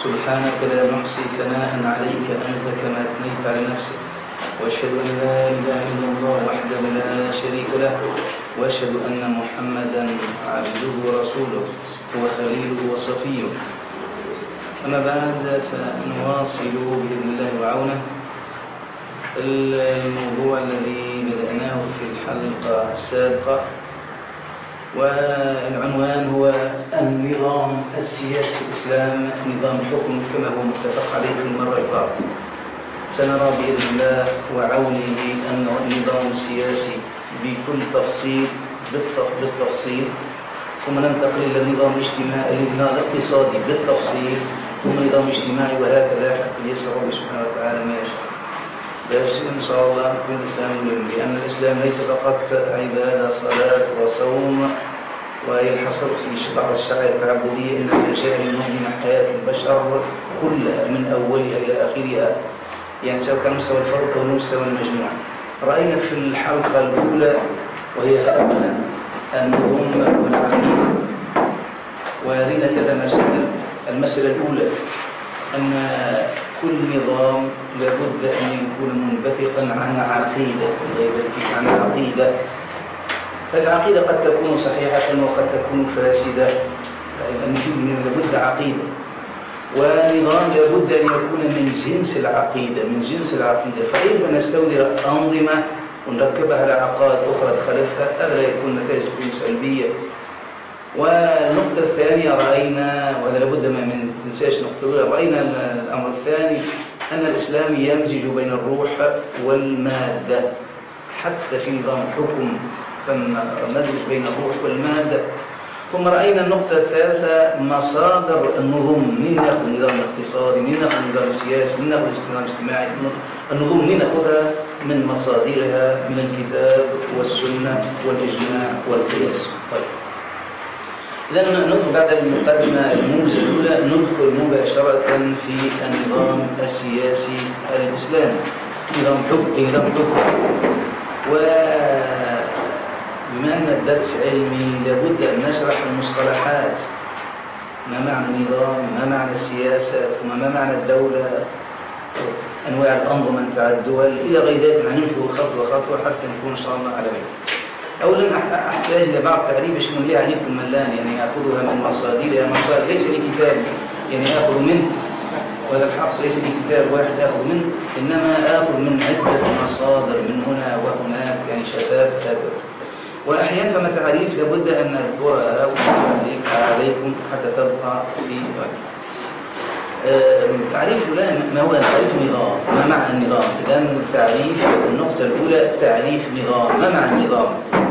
سبحانك لا نحصي ثناء عليك أنت كما أثنيت على نفسك، وأشهد أن لا إله إلا الله وحده لا شريك له، وأشهد أن محمدا عبده ورسوله وخليله وصفيه. أما بعد، فنواصل بإذن الله وعونه الموضوع الذي بدأناه في الحلقة السابقة، والعنوان هو النظام السياسي في الإسلام، نظام الحكم كما هو متفق عليه في المرة الفاتت. سنرى بإذن الله وعونه أن النظام السياسي بكل تفصيل بالتفصيل، ثم ننتقل إلى النظام الاجتماعي، النظام الاقتصادي بالتفصيل، ثم النظام الاجتماعي، وهكذا حتى ييسر الله سبحانه وتعالى ما يشاء. باش إن شاء الله كل إنسان ملم بأن الإسلام ليس فقط عبادة صلاة وصوم وينحصر في بعض الشعائر التعبدية، إنما جاء لينظم حياة البشر كلها من أولها إلى آخرها، يعني سواء كان مستوى الفرد أو مستوى المجموعة. رأينا في الحلقة الأولى وهي أهم النظم والعقيدة، ورينا كذا مسائل. المسألة الأولى أن كل نظام لابد أن يكون منبثقا عن عقيدة، عن عقيدة. فالعقيدة قد تكون صحيحة وقد تكون فاسدة، لأن في لابد عقيدة، ونظام لابد أن يكون من جنس العقيدة، من جنس العقيدة. فأيضا نستودع أنظمة ونركبها على عقائد أخرى تخالفها، هذا لا يكون نتائج تكون سلبية. والنقطة الثانية رأينا، وهذا لابد ما تنساش نقطة الأولى، رأينا الأمر الثاني أن الإسلام يمزج بين الروح والمادة، حتى في نظام الحكم ثم مزج بين الروح والمادة. ثم رأينا النقطة الثالثة مصادر النظم، من نأخذ النظام الاقتصادي، من نأخذ النظام السياسي، من نأخذ النظام الاجتماعي. النظم من نأخذها من مصادرها من الكتاب والسنة والإجماع والقياس. طيب، إذا ندخل بعد المقدمة الموجزة الأولى، ندخل مباشرة في النظام السياسي الإسلامي، نظام حكم. وبما أن الدرس علمي لابد أن نشرح المصطلحات، ما معنى النظام، ما معنى السياسة، ثم ما معنى الدولة، أنواع الأنظمة متاع الدول إلى غير ذلك. نمشي خطوة خطوة حتى نكون إن شاء الله على بيت. أولا أحتاج إلى بعض تعريف باش نمليها عليكم الملان، يعني أخذها من مصادرها، مصادر ليس لي كتاب يعني آخذ منه، وهذا الحق ليس لي كتاب واحد آخذ منه، إنما آخذ من عدة مصادر من هنا وهناك، يعني شتات هذا. وأحيانا فما تعريف لابد أن نذكرها عليكم حتى تبقى في تعريف الأولى. ما هو تعريف النظام؟ ما معنى النظام؟ إذن تعريف النقطة الأولى تعريف النظام. ما معنى النظام؟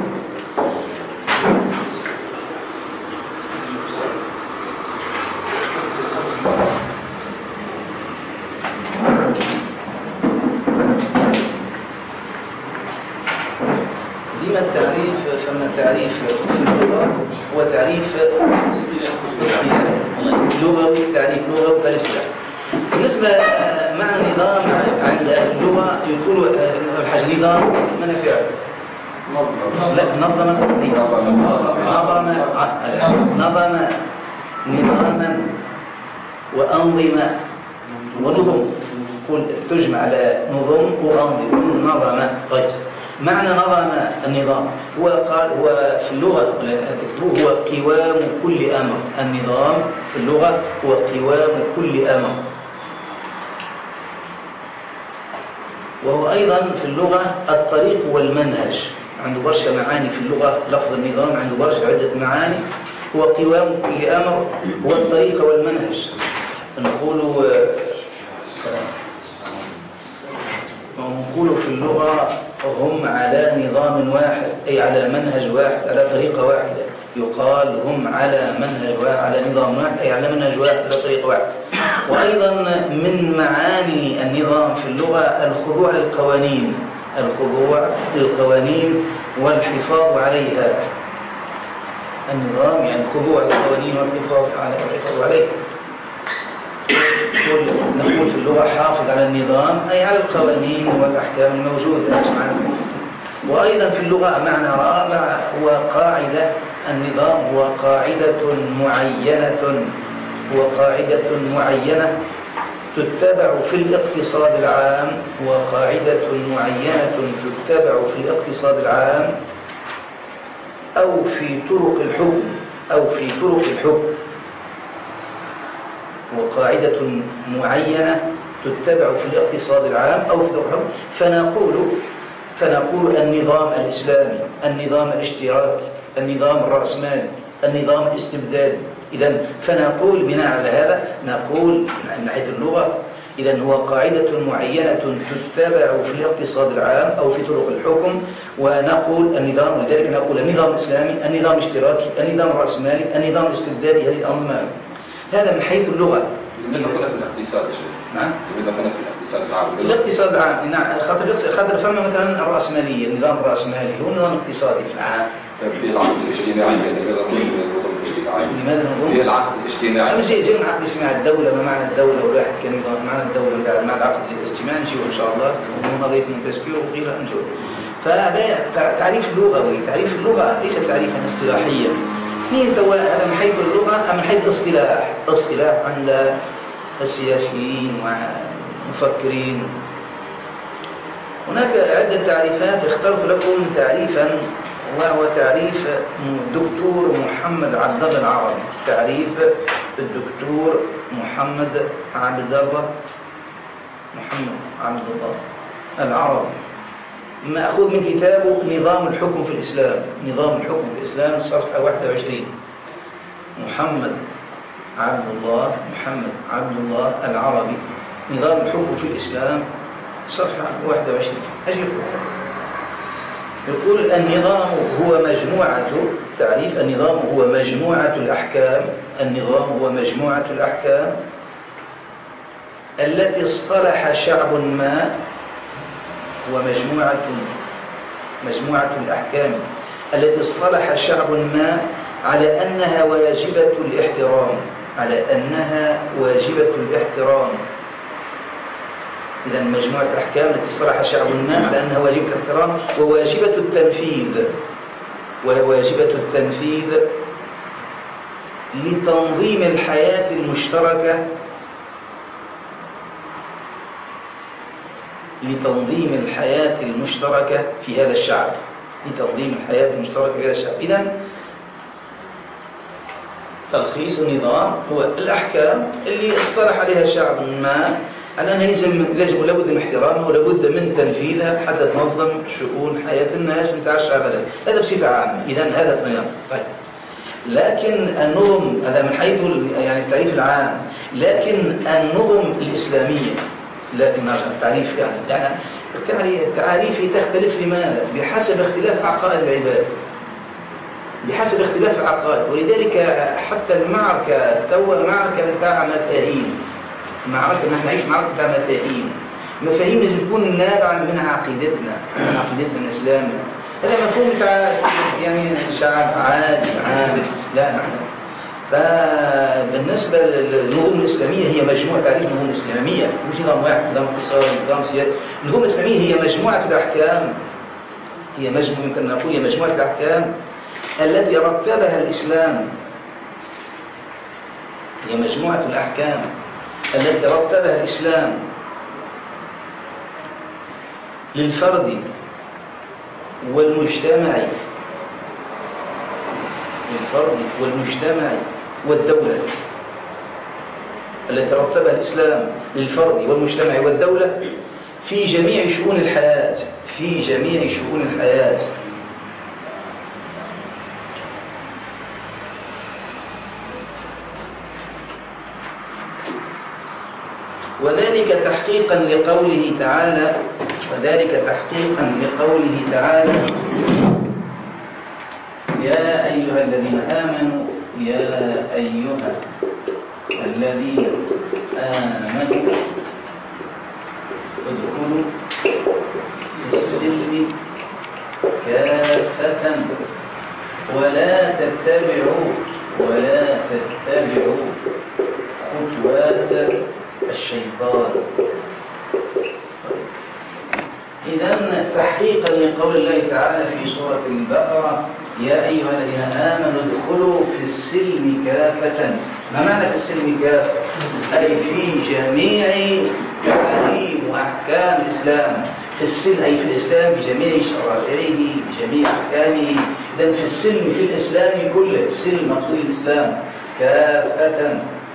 ديما التعريف، فما التعريف في اللغة هو تعريف اصطلاحي لغوي، تعريف لغوي وتعريف اصطلاحي. بالنسبة معنى النظام عند اللغة يقولوا الحاجة نظام منافع، لا نظم تنظيم، نظم نظاما وأنظمة ونظم، تجمع على نظم وأنظمة نظم. طيب، معنى نظم النظام هو في اللغة تكتبوه هو قوام كل أمر. النظام في اللغة هو قوام كل أمر، وهو أيضا في اللغة الطريق والمنهج. عنده برشا معاني في اللغة، لفظ النظام عنده برشا عدة معاني. هو قوام كل أمر، هو الطريق والمنهج. نقول في اللغة هم على نظام واحد، أي على منهج واحد، على طريقة واحدة. يقال هم على منهج واحد، على نظام واحد، أي على منهج واحد، على طريقة واحد. وأيضا من معاني النظام في اللغة الخضوع للقوانين، الخضوع للقوانين والحفاظ عليها. النظام يعني خضوع للقوانين والحفاظ عليها. نقول في اللغة حافظ على النظام، أي على القوانين والأحكام الموجودة. وأيضا في اللغة معنى رابع هو قاعدة. النظام هو قاعدة معينة هو قاعدة معينة تتبع في الاقتصاد العام، وقاعدة معينة تتبع في الاقتصاد العام أو في طرق الحكم وقاعدة معينة تتبع في الاقتصاد العام أو في طرق الحكم. فنقول النظام الإسلامي، النظام الاشتراكي، النظام الرأسمالي، النظام الاستبدادي. إذن فنقول بناء على هذا نقول من حيث اللغة إذن هو قاعدة معينة تتبع في الاقتصاد العام أو في طرق الحكم. ونقول النظام، ولذلك نقول النظام الإسلامي، النظام الاشتراكي، النظام الرأسمالي، النظام الاستبدادي. هذه الأنظمة هذا من حيث اللغة. لماذا قلنا في الاقتصاد يا شيخ؟ نعم؟ لماذا قلنا في الاقتصاد العام؟ في الاقتصاد العام نعم، خاطر فما مثلا الرأسمالية، النظام الرأسمالي هو نظام اقتصادي في العام. في العقد الاجتماعي، لماذا قلنا من النظام الاجتماعي؟ لماذا نقول؟ في العقد الاجتماعي. جاي من العقد الاجتماعي، الدولة ما معنى الدولة والواحد كنظام، معنى الدولة مع العقد الاجتماعي نجيو إن شاء الله، ونظرية مونتسكيو وغيرها نجيو. فهذا تعريف لغوي، تعريف اللغة ليس تعريفا اصطلاحيا. اثنين هذا من حيث اللغة. أما من حيث الاصطلاح عند السياسيين والمفكرين هناك عدة تعريفات. اخترت لكم تعريفا وهو تعريف الدكتور محمد عبد الله العربي. تعريف الدكتور محمد عبد الله العربي مأخوذ من كتابه نظام الحكم في الإسلام. نظام الحكم في الإسلام صفحة 21. محمد عبد الله العربي، نظام الحكم في الإسلام صفحة 21. أجل يقول النظام هو مجموعة، تعريف النظام هو مجموعة الأحكام. النظام هو مجموعة الأحكام التي اصطلح شعب ما، مجموعة الأحكام التي اصطلح شعب ما على أنها واجبة الاحترام. إذن مجموعة الأحكام التي اصطلح شعب ما على أنها واجبة الاحترام وواجبة التنفيذ لتنظيم الحياة المشتركة في هذا الشعب. إذن تلخيص النظام هو الأحكام اللي اصطلح عليها شعب ما على أنها لابد من احترامها ولابد من تنفيذها حتى تنظم شؤون حياة الناس نتاع الشعب. هذا بصفة عامة. إذن هذا النظام. طيب. لكن النظم هذا من حيث يعني التعريف العام. لكن النظم الإسلامية، لكن نرجع التعريف يعني التعريف تختلف. لماذا؟ بحسب اختلاف عقائد العباد، بحسب اختلاف العقائد. ولذلك حتى المعركة معركة نتاع مفاهيم. نحن نعيش معركة نتاع مفاهيم لازم تكون نابعة من عقيدتنا الإسلامية. هذا مفهوم تاع يعني شعب عادي عام. لا نحن فبالنسبة للنظم الإسلامية هي مجموعة. تعريف النظم الإسلامية مش نظام واحد، نظام اقتصادي، نظام سياسي. النظم الإسلامية هي مجموعة الأحكام، يمكن نقول هي مجموعة الأحكام التي رتبها الإسلام. هي مجموعة الأحكام التي رتبها الإسلام للفرد والمجتمع والدولة، التي رتبها الإسلام للفرد والمجتمع والدولة في جميع شؤون الحياة. وذلك تحقيقا لقوله تعالى يا أيها الذين آمنوا ادخلوا في السلم كافة ولا تتبعوا خطوات الشيطان. إذن تحقيقا لقول الله تعالى في سورة البقرة يا أيها الذين آمنوا ادخلوا في السلم كافة. ما معنى في السلم كافة؟ أي في جميع تعاليم وأحكام الإسلام، في السلم أي في الإسلام بجميع شرائعه بجميع أحكامه. إذن في السلم في الإسلام كله، السلم مقصود الإسلام كافة.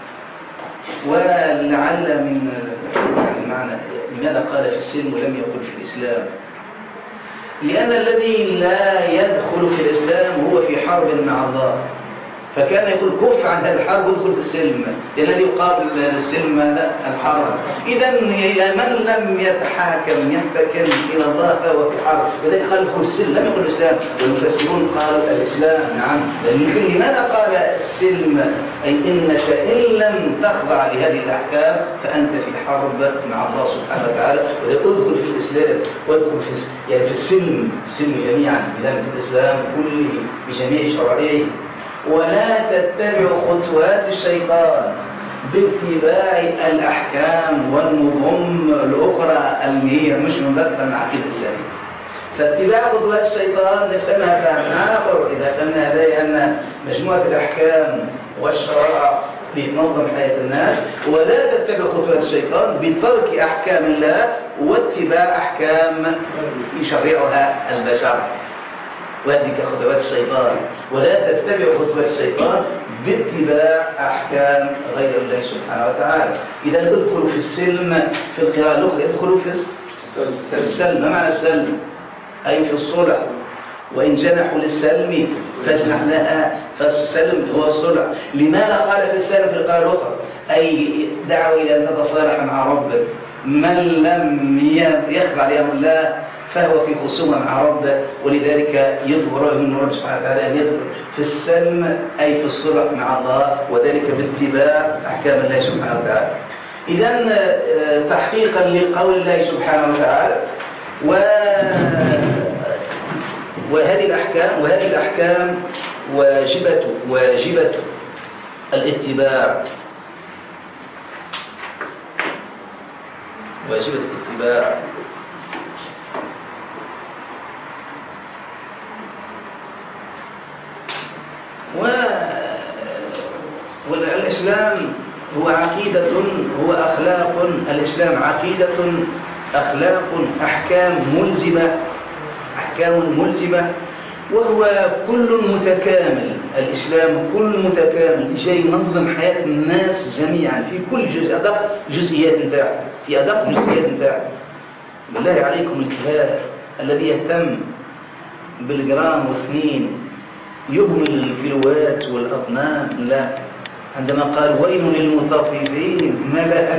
ولعل من يعني معنى لماذا قال في السلم ولم يقل في الإسلام؟ لأن الذي لا يدخل في الإسلام هو في حرب مع الله، فكان يقول كف عن هذا الحرب وادخل في السلم، لأن الذي يقابل السلم الحرب. إذا من لم يحتكم إلى الله فهو في حرب، لذلك قال ادخل في السلم، لم يقل الإسلام. والمفسرون قالوا الإسلام، نعم. لماذا قال السلم؟ أي إنك إن لم تخضع لهذه الأحكام فأنت في حرب مع الله سبحانه وتعالى. وذلك ادخل في الإسلام وادخل في السلم جميعا، إذا في الإسلام كله بجميع شرائعه. ولا تتبع خطوات الشيطان باتباع الأحكام والنظم الأخرى اللي هي مش منبثقة من العقيدة الإسلامية. فاتباع خطوات الشيطان نفهمها فهم آخر إذا فهمنا هذه أن مجموعة الأحكام والشرائع لتنظم حياة الناس. ولا تتبع خطوات الشيطان بترك أحكام الله واتباع أحكام يشرعها البشر، وهذه خطوات الشيطان. ولا تتبع خطوات الشيطان باتباع أحكام غير الله سبحانه وتعالى. إذا ادخلوا في السلم، في القراءة الأخرى ادخلوا في السلم. ما معنى السلم؟ أي في الصلح. وإن جنحوا للسلم فاجنح لها، فالسلم هو الصلح. لماذا قال في السلم في القراءة الأخرى؟ أي دعوة إلى أن تتصالح مع ربك. من لم يخضع لأمر الله فهو في خصومة مع ربه، ولذلك يظهر من رب سبحانه وتعالى أن يدخل في السلم أي في الصلح مع الله، وذلك باتباع أحكام الله سبحانه وتعالى. إذن تحقيقا لقول الله سبحانه وتعالى وهذه الأحكام واجبة الاتباع، واجبة الاتباع. والإسلام هو عقيدة، هو أخلاق. الإسلام عقيدة، أخلاق، أحكام ملزمة، وهو كل متكامل. الإسلام كل متكامل جاي ينظم حياة الناس جميعا في كل جزء، أدق جزئيات نتاعها، في أدق جزئيات نتاعها. بالله عليكم الكهال الذي يهتم بالجرام والسنين يهمل الكيلوات والأطنان، لا. عندما قال ويل للمطففين ملأ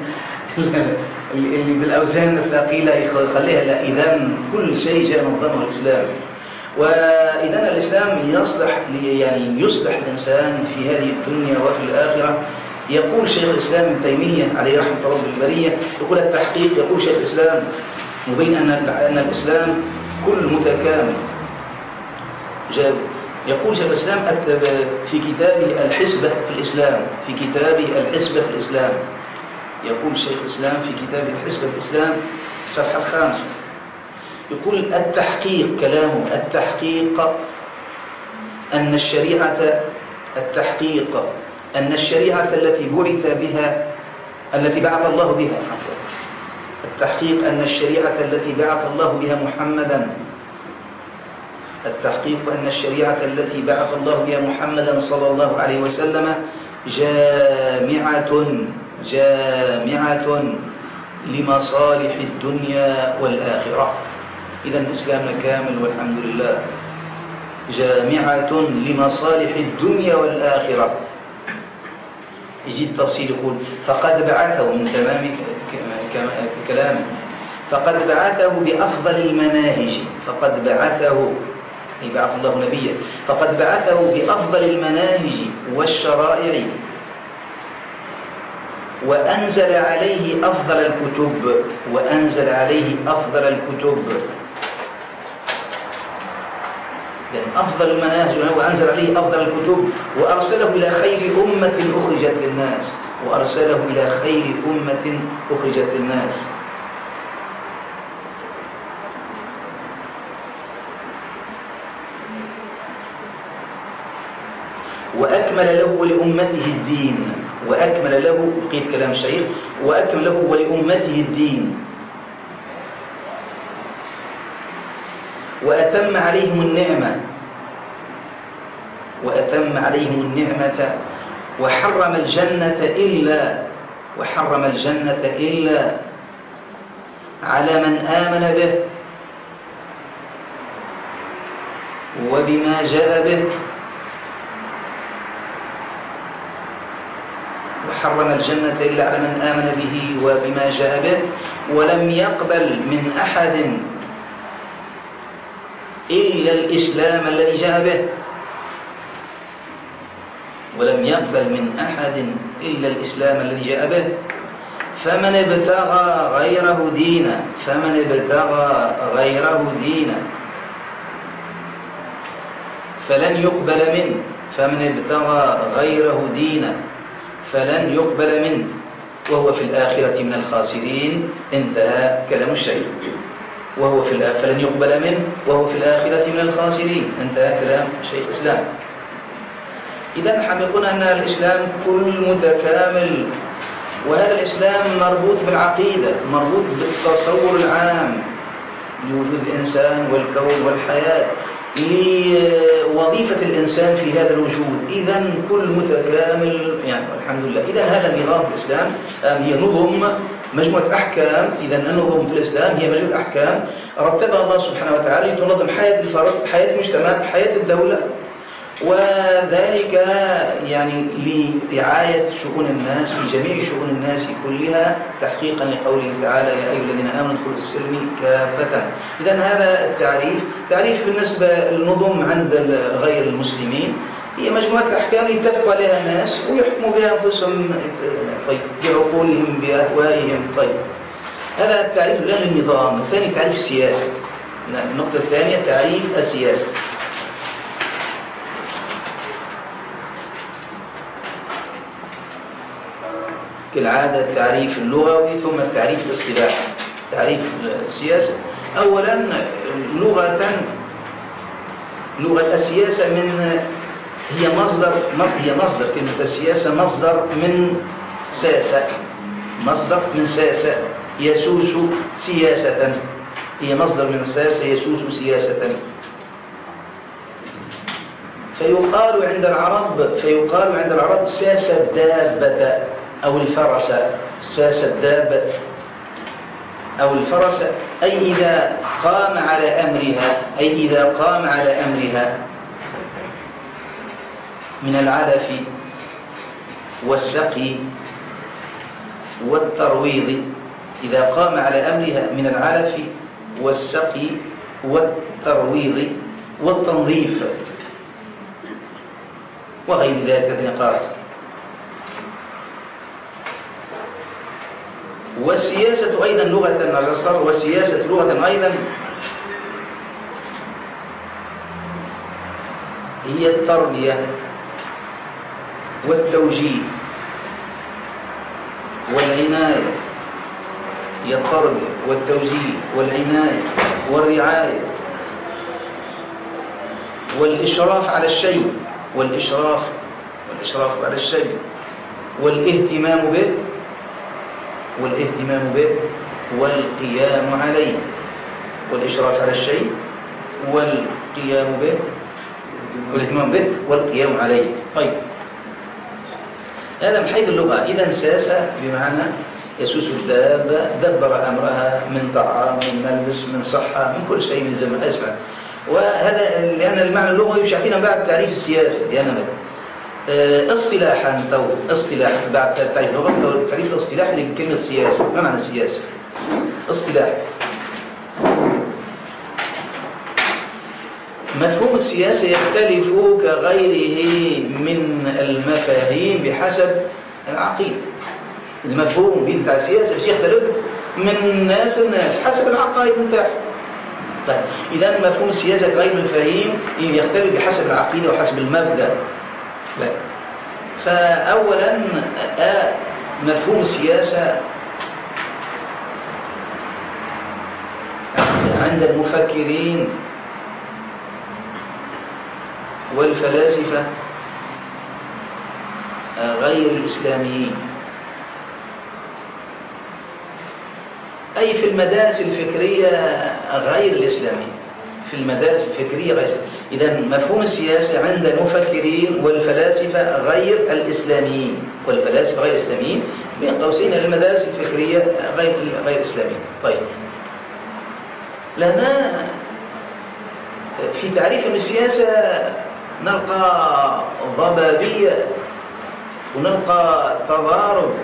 اللي بالأوزان الثقيلة يخليها، لا. إذن كل شيء جاء نظمه الإسلام. وإذن الإسلام يصلح الإنسان في هذه الدنيا وفي الآخرة. يقول شيخ الإسلام ابن تيمية عليه رحمة رب البرية، يقول التحقيق، يقول شيخ الإسلام مبين أن الإسلام كل متكامل. يقول شيخ الإسلام في كتابه الحسبة في الإسلام، يقول شيخ الإسلام في كتابه الحسبة في الإسلام الصفحة 5، يقول التحقيق، كلامه التحقيق أن الشريعة التي بعث الله بها، التحقيق أن الشريعة التي بعث الله بها محمدا، التحقيق أن الشريعة التي بعث الله بها محمدا صلى الله عليه وسلم جامعة لمصالح الدنيا والآخرة. إذا الإسلام كامل والحمد لله، جامعة لمصالح الدنيا والآخرة. يجي التفصيل يقول فقد بعثه، من تمام كلامه، فقد بعثه بأفضل المناهج، فقد بعثه أي بعث الله نبيا، فقد بعثه بأفضل المناهج والشرائع، وأنزل عليه أفضل الكتب، يعني أفضل المناهج، وأنزل عليه أفضل الكتب، وأرسله إلى خير أمة أخرجت للناس، وأكمل له ولأمته الدين. وأكمل له، بقيت كلام الشيخ، وأكمل له ولأمته الدين وأتم عليهم النعمة وحرم الجنة إلا على من آمن به وبما جاء به. وحرم الجنة إلا على من آمن به وبما جاء به ولم يقبل من أحد إلا الإسلام الذي جاء به. ولم يقبل من أحد إلا الإسلام الذي جاء به. فمن ابتغى غيره دينا فلن يقبل منه وهو في الآخرة من الخاسرين. انتهى كلام الشيخ. فلن يقبل منه وهو في الآخرة من الخاسرين. انتهى كلام شيخ الإسلام. إذن حقيقة أن الإسلام كل متكامل، وهذا الإسلام مربوط بالعقيدة، مربوط بالتصور العام لوجود الإنسان والكون والحياة، لوظيفة الإنسان في هذا الوجود. إذن كل متكامل يعني الحمد لله. إذن هذا النظام في الإسلام هي نظم مجموعة أحكام. إذن النظم في الإسلام هي مجموعة أحكام رتبها الله سبحانه وتعالى لتنظم حياة الفرد، حياة المجتمع، حياة الدولة، وذلك يعني لرعاية شؤون الناس في جميع شؤون الناس كلها، تحقيقا لقوله تعالى يا أيها الذين آمنوا ادخلوا في السلم كافة. إذن هذا التعريف بالنسبة للنظم عند غير المسلمين هي مجموعة أحكام يتفق عليها الناس ويحكموا بها أنفسهم بعقولهم بأهوائهم. طيب، هذا التعريف الآن للنظام. الثاني تعريف السياسة. النقطة الثانية تعريف السياسة. كالعادة التعريف اللغوي ثم التعريف الاصطلاحي. تعريف السياسة أولا لغة السياسة هي مصدر كلمة السياسة مصدر من ساسة، يسوس سياسة. هي مصدر من ساسة يسوس سياسة. فيقال عند العرب ساس الدابة أو الفرس. ساس الدابة أو الفرس أي إذا قام على أمرها من العلف والسقي والترويض. إذا قام على أمرها من العلف والسقي والترويض والتنظيف وغير ذلك النقاط. والسياسة أيضا لغة على الصر، والسياسة لغة أيضا هي التربية والتوجيه والعناية. هي التربية والتوجيه والعناية والرعاية والإشراف على الشيء والإشراف على الشيء والاهتمام به والقيام عليه. والإشراف على الشيء والقيام به والاهتمام به والقيام عليه. طيب، هذا من حيث اللغة. إذن ساسة بمعنى يسوس الدابة، دبر أمرها من طعام من ملبس من صحة من كل شيء من زمن أزمة. وهذا لأن المعنى اللغوي مش يعطينا بعد تعريف السياسة، لأن اصطلاحا بعد تعريف اللغة التعريف الاصطلاحي لكلمة السياسة. ما معنى السياسة؟ اصطلاح. مفهوم السياسة يختلف كغيره من المفاهيم بحسب العقيدة. المفهوم بتاع السياسة يختلف من ناس لناس حسب العقائد بتاعه. طيب، إذا مفهوم السياسة كغير المفاهيم يختلف بحسب العقيدة وحسب المبدأ. فأولا مفهوم السياسة عند المفكرين والفلاسفة غير الإسلاميين، أي في المدارس الفكرية غير الإسلامية، في المدارس الفكرية غير. إذا مفهوم السياسة عند المفكرين والفلاسفة غير الإسلاميين، والفلاسفة غير الإسلاميين بين قوسين المدارس الفكرية غير الإسلامية. طيب، لنا في تعريف السياسة نلقى ضبابية ونلقى تضارب،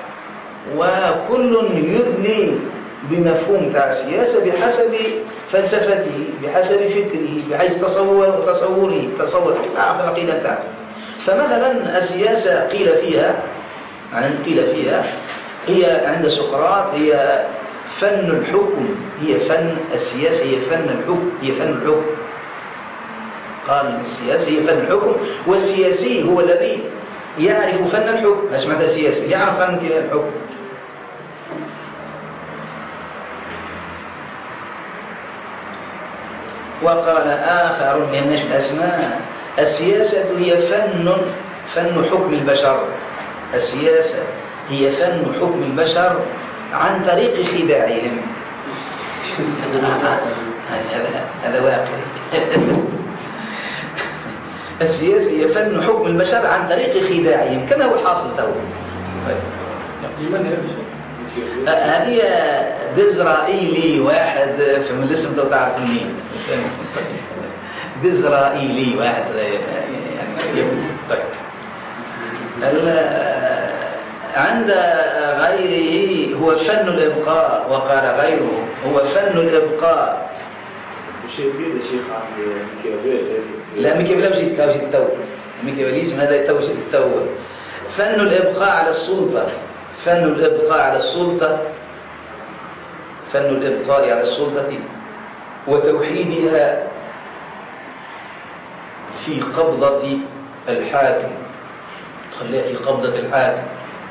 وكل يدلي بمفهوم تاع السياسة بحسب فلسفته، بحسب فكره، بحيث تصور تعرف العقيدة تاعه. فمثلا السياسة قيل فيها هي عند سقراط هي فن الحكم، هي فن السياسة، هي فن الحكم. قال السياسة هي فن الحكم، والسياسي هو الذي يعرف فن الحكم. ايش معنى السياسي؟ يعرف فن الحكم. وقال آخر من نشد الأسماء: السياسة هي فن حكم البشر. السياسة هي فن حكم البشر عن طريق خداعهم. هذا واقعي. السياسة هي فن حكم البشر عن طريق خداعهم، كما هو الحاصل تو. هذه ديزرائيلي واحد في الاسم تو تعرف مين. ديزرائيلي واحد يعني. طيب، عند غيره هو فن الإبقاء، وقال غيره هو فن الإبقاء. مش يبين يا شيخ عن ميكيافيلي؟ لا، ميكيافيلي وجدت تو. ميكيافيليزم هذا تو وجدت تو. فن الإبقاء على السلطة، فن الإبقاء على السلطة، فن الإبقاء على السلطة وتوحيدها في قبضة الحاكم. خليها في قبضة الحاكم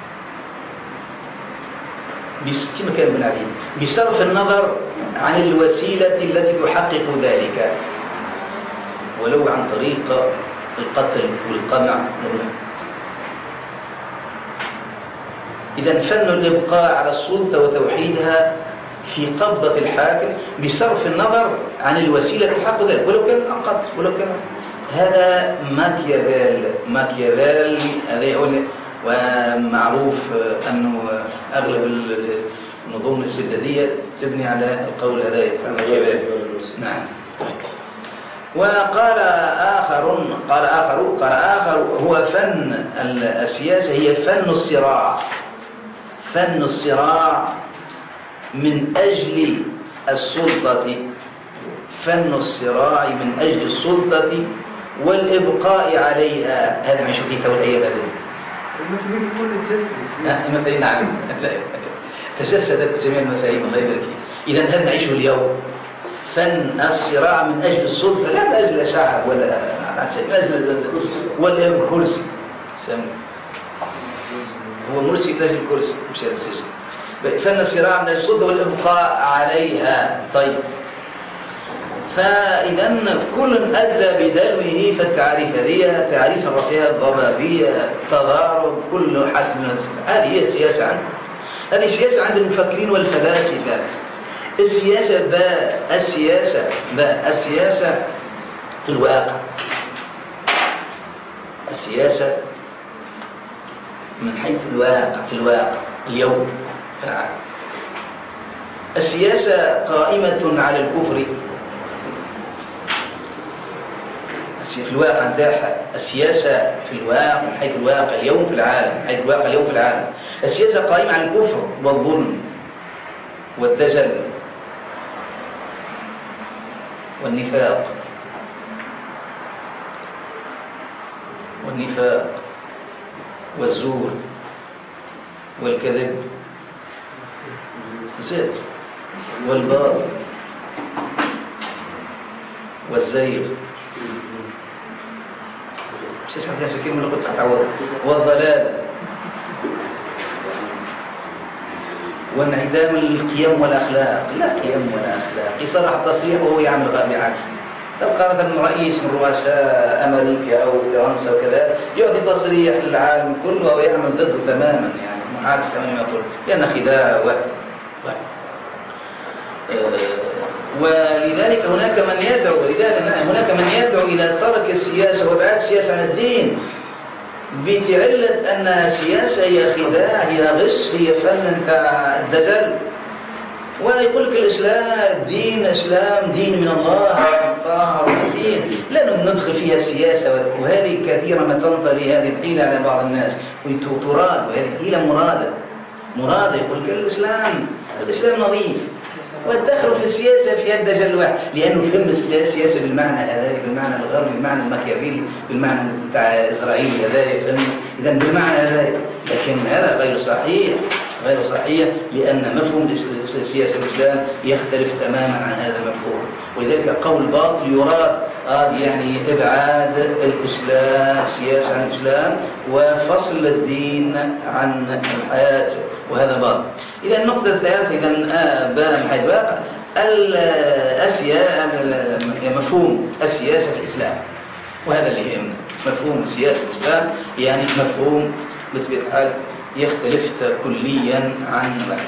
كما كان ابن علي، بصرف النظر عن الوسيلة التي تحقق ذلك، ولو عن طريق القتل والقمع. إذن فن الإبقاء على السلطة وتوحيدها في قبضة الحاكم بصرف النظر عن الوسيلة تحقق ذلك، ولو كان القتل، ولو كان. هذا ماكيافيل هذا يقول. ومعروف أنه أغلب النظم السدادية تبني على القول هذا ماكيافيل. نعم. وقال آخر هو فن السياسة هي فن الصراع، فن الصراع من أجل السلطة، فن الصراع من أجل السلطة والإبقاء عليها. هذا ما يشوف فيه تو الأيام هذه. المفاهيم نعم تجسدت جميع المفاهيم، الله يبارك فيك. إذا هل نعيشه اليوم فن الصراع من أجل السلطة، لا من أجل شعب ولا شيء، من أجل الكرسي. هو مرسي من أجل الكرسي مش هذا السجن. فن الصراع من أجل السلطة والإبقاء عليها. طيب، فإذا كل أدلى بدلوه، فالتعريف هذه تعريف الرفيع الضبابية، تضارب، كل حسب هذه هي السياسة عنه. هذه السياسة عند المفكرين والفلاسفة. السياسة في الواقع، السياسة من حيث الواقع اليوم في العالم. السياسة قائمة على الكفر في الواقع نتاعها. السياسة في الواقع من حيث الواقع اليوم في العالم، من حيث الواقع اليوم في العالم، السياسة قائمة على الكفر والظلم والدجل والنفاق والزور والكذب والباطل والزيغ مش عارف ناس كلمة اللي خدت تعوض، والضلال وانعدام القيم والأخلاق. لا قيم ولا أخلاق، يصرح التصريح وهو يعمل بعكس. تبقى مثلا رئيس من رؤساء أمريكا أو فرنسا وكذا يعطي تصريح للعالم كله ويعمل ضده تماما، يعني معاكس تماما ما يقول، لأن خداع ولذلك هناك من يدعو إلى ترك السياسة وإبعاد السياسة عن الدين بتعلة أنها سياسة، هي خداع، هي غش، هي فن تاع الدجل. ويقول لك الإسلام دين من الله طاهر وحسين، لا ندخل فيها السياسة. وهذه كثيرا ما تنطلي هذه الحيلة على بعض الناس وتراد، وهذه حيلة مرادة. يقول لك الإسلام نظيف، ويدخلوا في السياسة في الدجل الواحد، لأنه فهم السياسة بالمعنى هذا، بالمعنى الغربي، بالمعنى الماكيافيلي، بالمعنى بتاع إسرائيل هذا يفهم، إذا بالمعنى هذا. لكن هذا غير صحيح، لأن مفهوم السياسة الإسلام يختلف تماما عن هذا المفهوم. ولذلك قول باطل يراد يعني إبعاد السياسة عن الإسلام وفصل الدين عن الحياة، وهذا باطل. إذا النقطة الثالثة، من حيث مفهوم السياسة في الإسلام، وهذا اللي يهمنا. مفهوم السياسة في الإسلام يعني مفهوم بطبيعة الحال يختلف كليا عن بعض.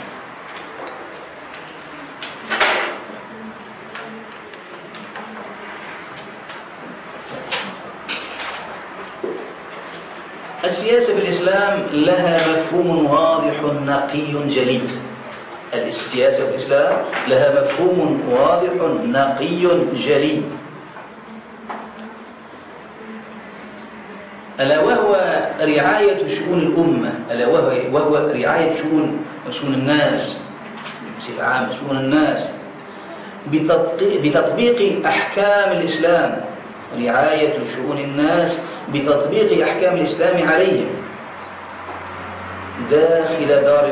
السياسة في الإسلام لها مفهوم واضح نقي جلي. السياسة في الإسلام لها مفهوم واضح نقي جلي، ألا وهو رعاية شؤون الأمة، ألا وهو رعاية شؤون الناس بصفة عامة، شؤون الناس بتطبيق أحكام الإسلام، رعاية شؤون الناس بتطبيق أحكام الإسلام عليهم داخل دار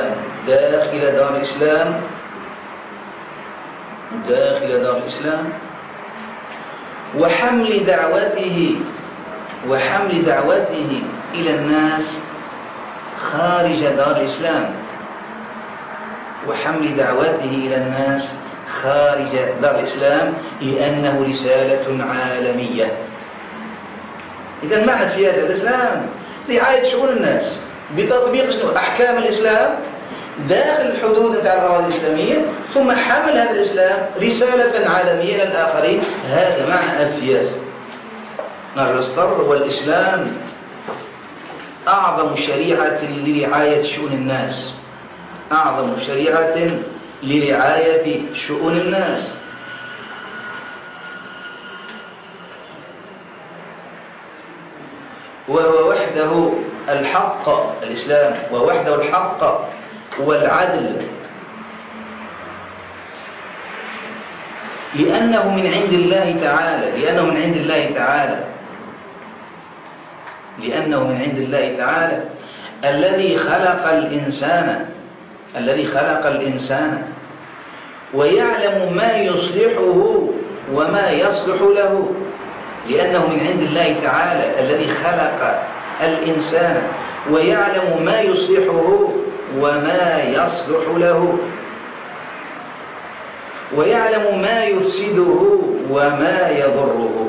الإسلام، وحمل دعوته إلى الناس خارج دار الإسلام، لأنه رسالة عالمية. إذا معنى سياسة الإسلام رعاية شؤون الناس بتطبيق أحكام الإسلام داخل الحدود نتاع القواعد الإسلامية، ثم حمل هذا الإسلام رسالة عالمية للآخرين. هذا معنى السياسة. نرستر والإسلام أعظم شريعة لرعاية شؤون الناس، وهو وحده الحق، الإسلام ووحده الحق والعدل، لأنه من عند الله تعالى الذي خلق الإنسان ويعلم ما يصلحه وما يصلح له. لأنه من عند الله تعالى الذي خلق الإنسان ويعلم ما يصلحه وما يصلح له، ويعلم ما يفسده وما يضره.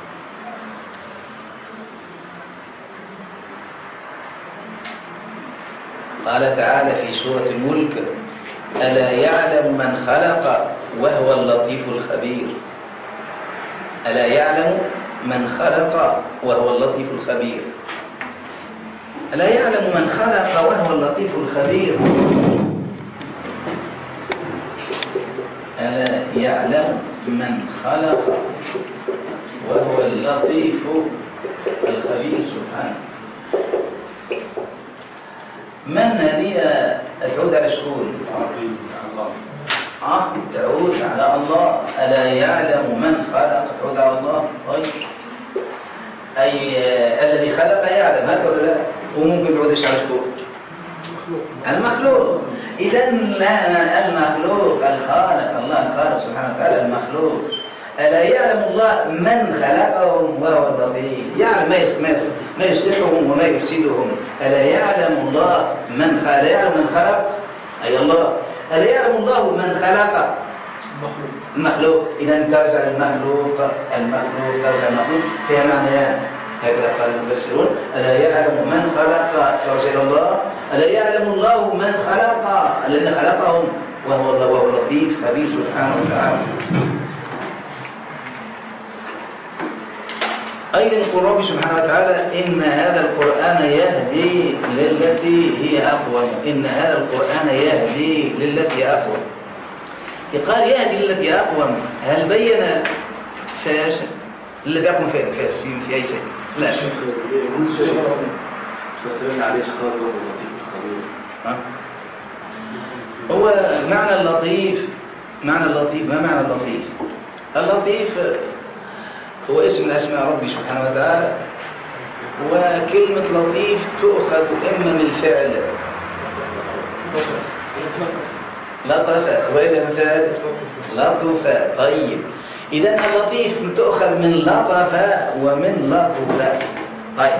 قال تعالى في سورة الملك: ألا يعلم من خلق وهو اللطيف الخبير. ألا يعلم من خلق وهو اللطيف الخبير. ألا يعلم من خلق وهو اللطيف الخبير. ألا يعلم من خلق وهو اللطيف الخبير. سبحانه. من هذه تعود على شكون؟ تعود على الله. ألا يعلم من خلق تعود على الله. طيب، أي الذي خلق يعلم، هكذا ولا لا؟ وممكن تعود على شكون؟ المخلوق. إذا المخلوق الخالق، الله الخالق سبحانه وتعالى المخلوق. ألا يعلم الله من خلقهم وهو اللطيف، يعلم ما يصلحهم وما يفسدهم. ألا يعلم الله من خلق، أي الله. ألا يعلم الله من خلق المخلوق. إذا ترجع المخلوق ترجع المخلوق فيها معنيان هكذا قال المفسرون. ألا يعلم من خلق ترجع إلى الله، ألا يعلم الله من خلق الذين خلقهم وهو اللطيف خبير سبحانه وتعالى. أيضا يقول ربي سبحانه وتعالى إن هذا القرآن يهدي للتي هي أقوم. إن هذا القرآن يهدي للتي أقوم. قال يهدي للتي هي أقوم، هل بين فاش الذي أقوم في أي شيء؟ لا شيء. فسرنا عليه قال هو اللطيف الخبير. هو معنى اللطيف ما معنى اللطيف؟ اللطيف هو اسم من أسماء ربي سبحانه وتعالى، وكلمة لطيف تؤخذ إما من الفعل لطف وإلى مثال لطف. طيب إذا اللطيف تؤخذ من لطف ومن لطف. طيب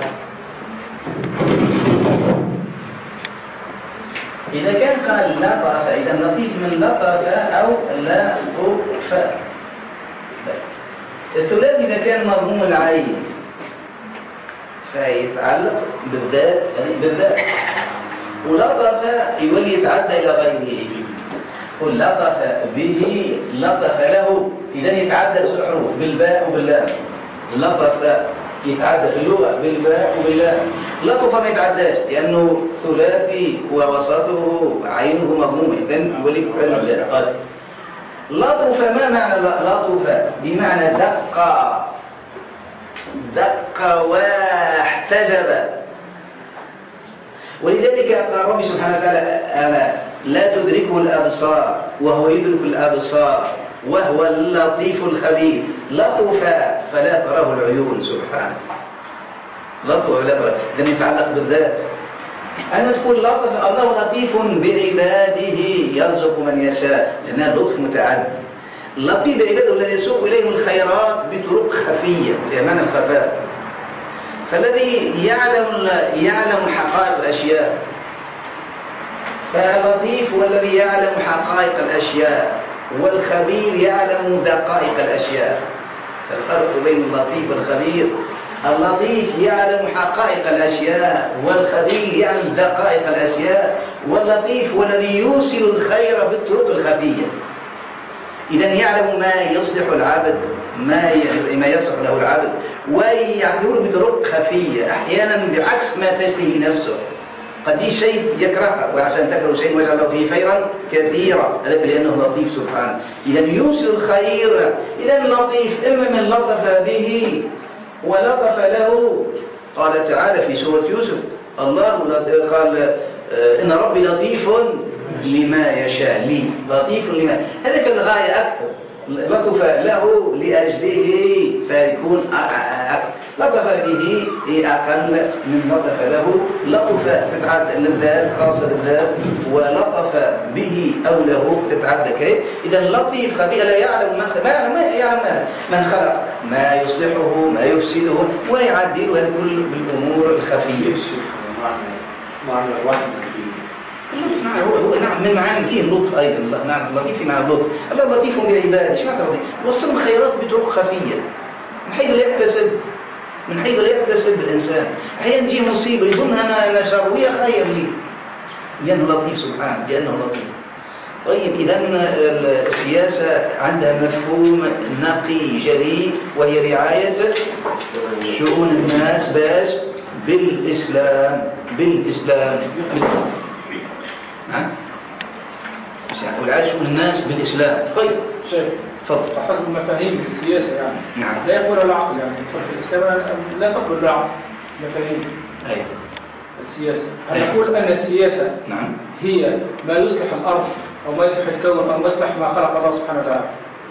إذا كان قال لطف إذا لطيف من لطف أو لطف. الثلاثي إذا كان مضموم العين فيتعلق بالذات بالذات، ولطف يولي يتعدى إلى غيره. قل لطف به لطف له، إذا يتعدى بالحروف بالباء وباللام. لطف يتعدى في اللغة بالباء وباللام. لطف ما يتعداش لأنه ثلاثي ووسطه عينه مضمومة، إذا يولي يتعدى. لطف ما معنى لطف؟ بمعنى دق واحتجب. ولذلك قال ربي سبحانه وتعالى ألا لا تدركه الأبصار وهو يدرك الأبصار وهو اللطيف الخبير. لطف فلا تراه العيون سبحانه. لطف فلا تراه، إذن يتعلق بالذات. أنا تقول لطف الله لطيف بعباده يرزق من يشاء، لأن اللطف متعدي. لطيف بعباده الذي يسوق إليهم الخيرات بطرق خفية في معنى الخفاء. فالذي يعلم حقائق الأشياء، فاللطيف هو الذي يعلم حقائق الأشياء، والخبير يعلم دقائق الأشياء. فالفرق بين اللطيف والخبير: اللطيف يعلم حقائق الأشياء، والخبير يعلم دقائق الأشياء. واللطيف هو الذي يوصل الخير بالطرق الخفية، إذن يعلم ما يصلح العبد، ما يصلح له العبد، ويعتبره بطرق خفية أحيانا بعكس ما تشتهي نفسه. قد يجي شيء يكرهه وعسى أن تكرهوا شيء ويجعل له فيه خيرا كثيرا، ذلك لأنه لطيف سبحانه. إذن يوصل الخير. إذن لطيف إما من لطف به ولطف له. قال تعالى في سورة يوسف: الله قال إن ربي لطيف لما يشاء. لي لطيف لما، هذا الغاية أكثر. لطف له لأجله فيكون أكثر. لطف به أقل من لطف له. لطف تتعدى للذات خاصة بالذات، ولطف به أو له تتعدى كيف. إذا لطيف خبير لا يعلم من خلق ما يصلحه ما يفسده ويعدل، هذا كله بالأمور الخفية. معنى الرحمة اللطف هو نعم من معاني فيه اللطف أيضا. الله نعم اللطيف في معنى اللطف. الله لطيف بعباده. ايش معنى لطيف؟ يوصلهم خيرات بطرق خفية من حيث لا يحتسب الإنسان. أحيانا تجي مصيبة يظنها أنا شر وهي خير لي، لأنه لطيف سبحانه، لأنه لطيف. طيب إذا السياسة عندها مفهوم نقي جلي، وهي رعاية شؤون الناس باش بالإسلام. نعم، ورعاية شؤون الناس بالإسلام. طيب شيخ تفضل. حسب المفاهيم في السياسة يعني نعم. لا يقبل العقل، يعني في الإسلام لا تقبل العقل مفاهيم السياسة. أنا أقول أن السياسة نعم هي ما يصلح الأرض أو ما يصلح الكون أو ما يصلح ما خلق الله سبحانه وتعالى.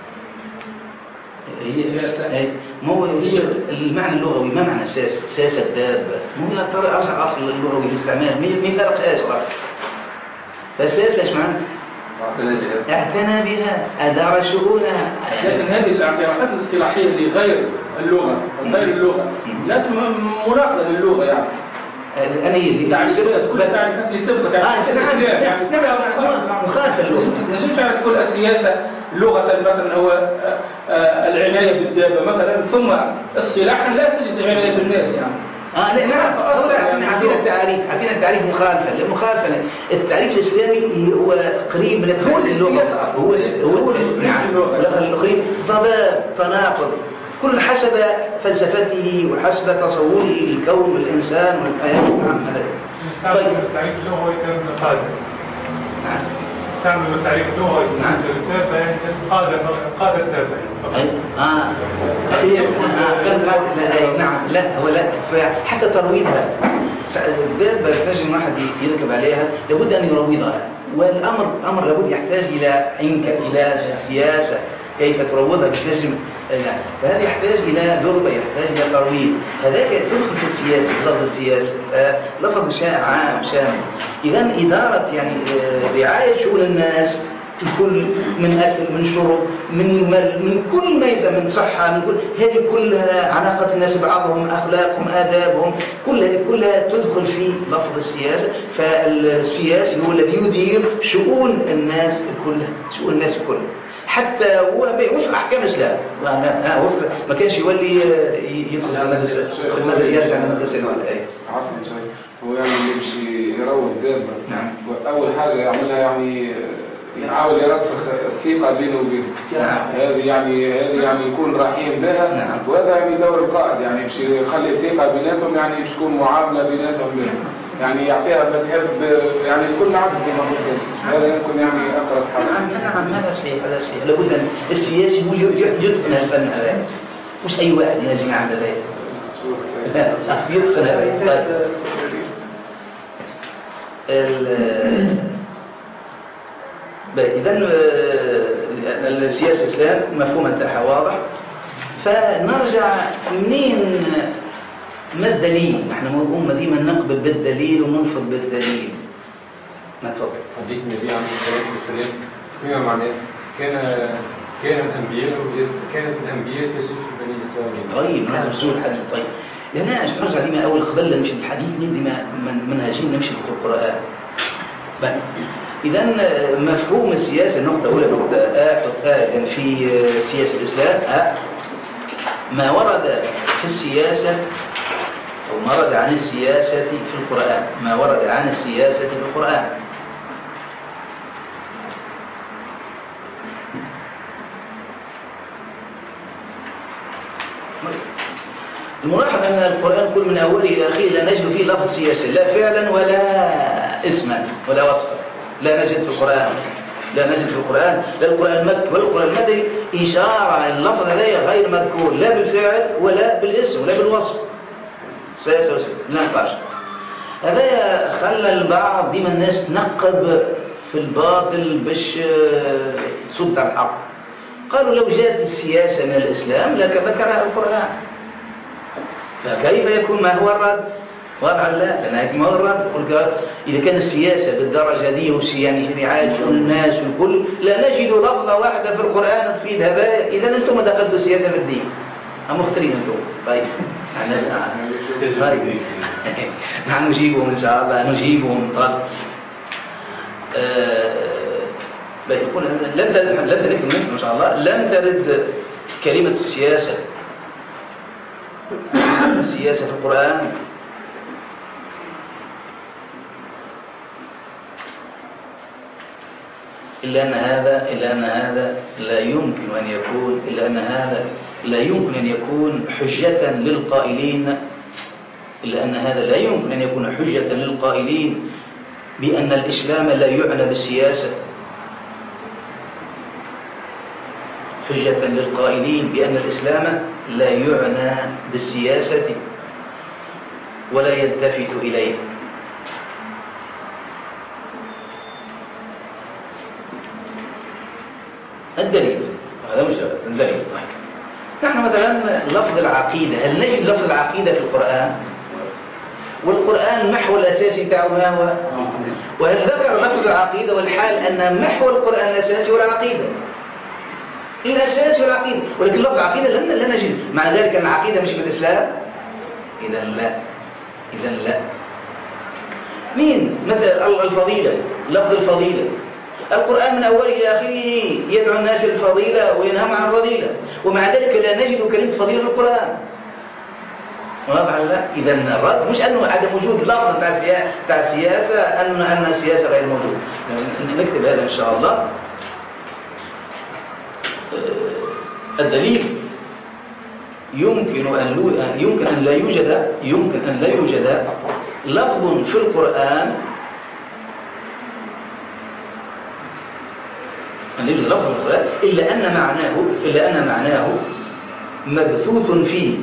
هي المعنى اللغوي. ما معنى السياسة؟ سياسة الدابة. مو ترى أصل اللغوي الاستعمال ما يفرقهاش. فالسياسة ايش معناتها؟ اعتنى بها، أدار شؤونها. لكن هذه الاعترافات الاصطلاحية لغير اللغة لا مناقضة للغة يعني. أنا اللي تعريفات يستبدل مخالف مخالفة للغة. ما نجمش على كل السياسة لغة مثلا هو العناية بالدابة مثلا، ثم اصطلاحا لا تجد العناية بالناس يعني. لا نعم، عطينا التعريف مخالفة. المخالفة التعريف الإسلامي هو قريب من التعريف اللغة، هو نعم، والآخرين ضباب تناقض، كل حسب فلسفته وحسب تصوره للكون والإنسان والحياة. نعم هذا. نستعمل التعريف اللغوي كقادة. نعم. نستعمل التعريف اللغوي بالنسبة للدابة يعني قادة الدابة. نعم لا هو لا حتى ترويضها الدابة تجد واحد يركب عليها لابد أن يروضها، والأمر لابد يحتاج إلى إلى سياسة كيف تروضها بتنجم يعني. فهذا يحتاج إلى دربة، يحتاج إلى ترويض، هذاك تدخل في السياسة، لفظ السياسة لفظ عام شامل. إذا إدارة يعني رعاية شؤون الناس الكل، من أكل من شرب من كل ما يلزم، من صحة، من كل هذه كلها، علاقة الناس بعضهم، أخلاقهم، آدابهم، كل هذه كلها تدخل في لفظ السياسة. فالسياسي هو الذي يدير شؤون الناس كلها، شؤون الناس كلها، حتى هو وفق أحكام الإسلام. ما كانش يولي يدخل المدرسة في المدرسة، يرجع للمدرسة الأولى. عفوا شوي، هو يعني يمشي يروض الدابة. نعم. أول حاجة يعملها يعني يحاول يرسخ الثقة بينه وبينه. نعم. هذه يعني يكون رحيم بها. نعم. وهذا يعني دور القائد، يعني يمشي يخلي ثقة بيناتهم، يعني باش تكون معاملة بيناتهم بينهم. يعني يعطيها ما تحب، يعني الكل عبد كما قلت. هذا يمكن يعني أقرب حاجة. نعم هذا صحيح، هذا صحيح. لابد أن السياسي هو يتقن الفن هذا، مش أي واحد ينجم يعمل هذا. لا يتقن هذا. إذن السياسة الإسلام مفهوم انتهى واضح. فنرجع منين، ما الدليل؟ نحن أمة ديما نقبل بالدليل وننفض بالدليل. ما تفضل. حديث النبي عليه الصلاة والسلام فيما معناه كانت الأنبياء تسوس بني إسرائيل. طيب نرجع نسوي الحديث. طيب لهناش نرجع ديما أول قبل نمشي بالحديث ديما منهجين نمشي بالقرآن. إذن مفهوم السياسة النقطة الأولى، نقطة إذن في سياسة الإسلام ما ورد في السياسة أو ما ورد عن السياسة في القرآن، ما ورد عن السياسة في القرآن. الملاحظ أن القرآن كل من أوله إلى آخره لا نجد فيه لفظ سياسي، لا فعلا ولا اسما ولا وصفا. لا نجد في القرآن، لا القرآن المكي ولا القرآن المدني إشارة اللفظ هذا غير مذكور، لا بالفعل ولا بالاسم ولا بالوصف. سياسة لا نقاش. هذا خلى البعض ديما الناس تنقب في الباطل باش تصد على الحق. قالوا لو جاءت السياسة من الإسلام لذكرها القرآن، فكيف يكون ما هو الرد؟ واضح لا، لأن ما هو الرد. إذا كان السياسة بالدرجة دي يعني رعاية شؤون الناس والكل، لا نجد لفظة واحدة في القرآن تفيد هذا. إذا أنتم دخلتوا السياسة في الدين، مخترين أنتم. طيب نحن نجيبهم إن شاء الله، نجيبهم غد. يقول لم ترد إن شاء الله، لم ترد كلمة السياسة في القرآن إلا أن هذا لا يمكن أن يكون حجة للقائلين، بأن الإسلام لا يعنى بالسياسة، حجة للقائلين بأن الإسلام لا يعنى بالسياسة ولا يلتفت إليه. الدليل هذا مش الدليل. طيب نحن مثلا لفظ العقيدة، هل نجد لفظ العقيدة في القرآن؟ والقرآن محور الأساسي بتاعه ما هو؟ وهل ذكر لفظ العقيدة والحال أن محور القرآن الأساسي هو العقيدة؟ الأساس والعقيدة، ولكن لفظ العقيدة لا نجد. معنى ذلك أن العقيدة مش من الإسلام؟ إذا لا. مين مثل الفضيلة، لفظ الفضيلة القرآن من أوله إلى آخره يدعو الناس للفضيلة وينهى عن الرذيلة، ومع ذلك لا نجد كلمة فضيلة في القرآن. واضح ولا لا؟ إذا الرد مش أنه عدم وجود لفظ تاع السياسة، أن السياسة غير موجود. نكتب هذا إن شاء الله. الدليل يمكن أن لا يوجد لفظ في القرآن إلا أن معناه مبثوث فيه،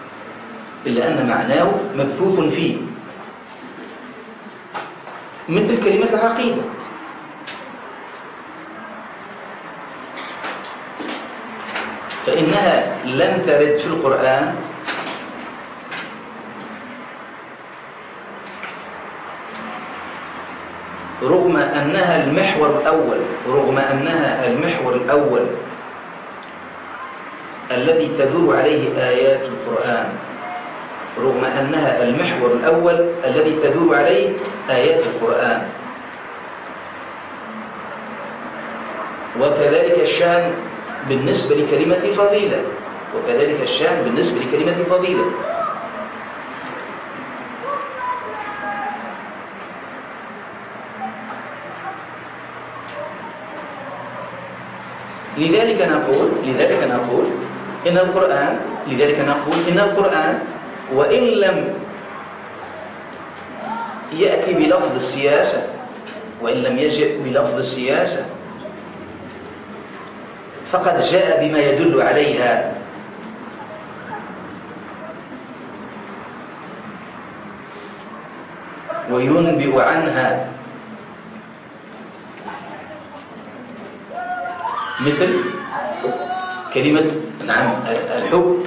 مثل كلمة العقيدة. فإنها لم ترد في القرآن رغم أنها المحور الأول الذي تدور عليه آيات القرآن، وكذلك الشأن بالنسبة لكلمة فضيلة. لذلك نقول إن القرآن وإن لم يأتي بلفظ السياسة، فقد جاء بما يدل عليها، وينبئ عنها، مثل كلمة الحكم،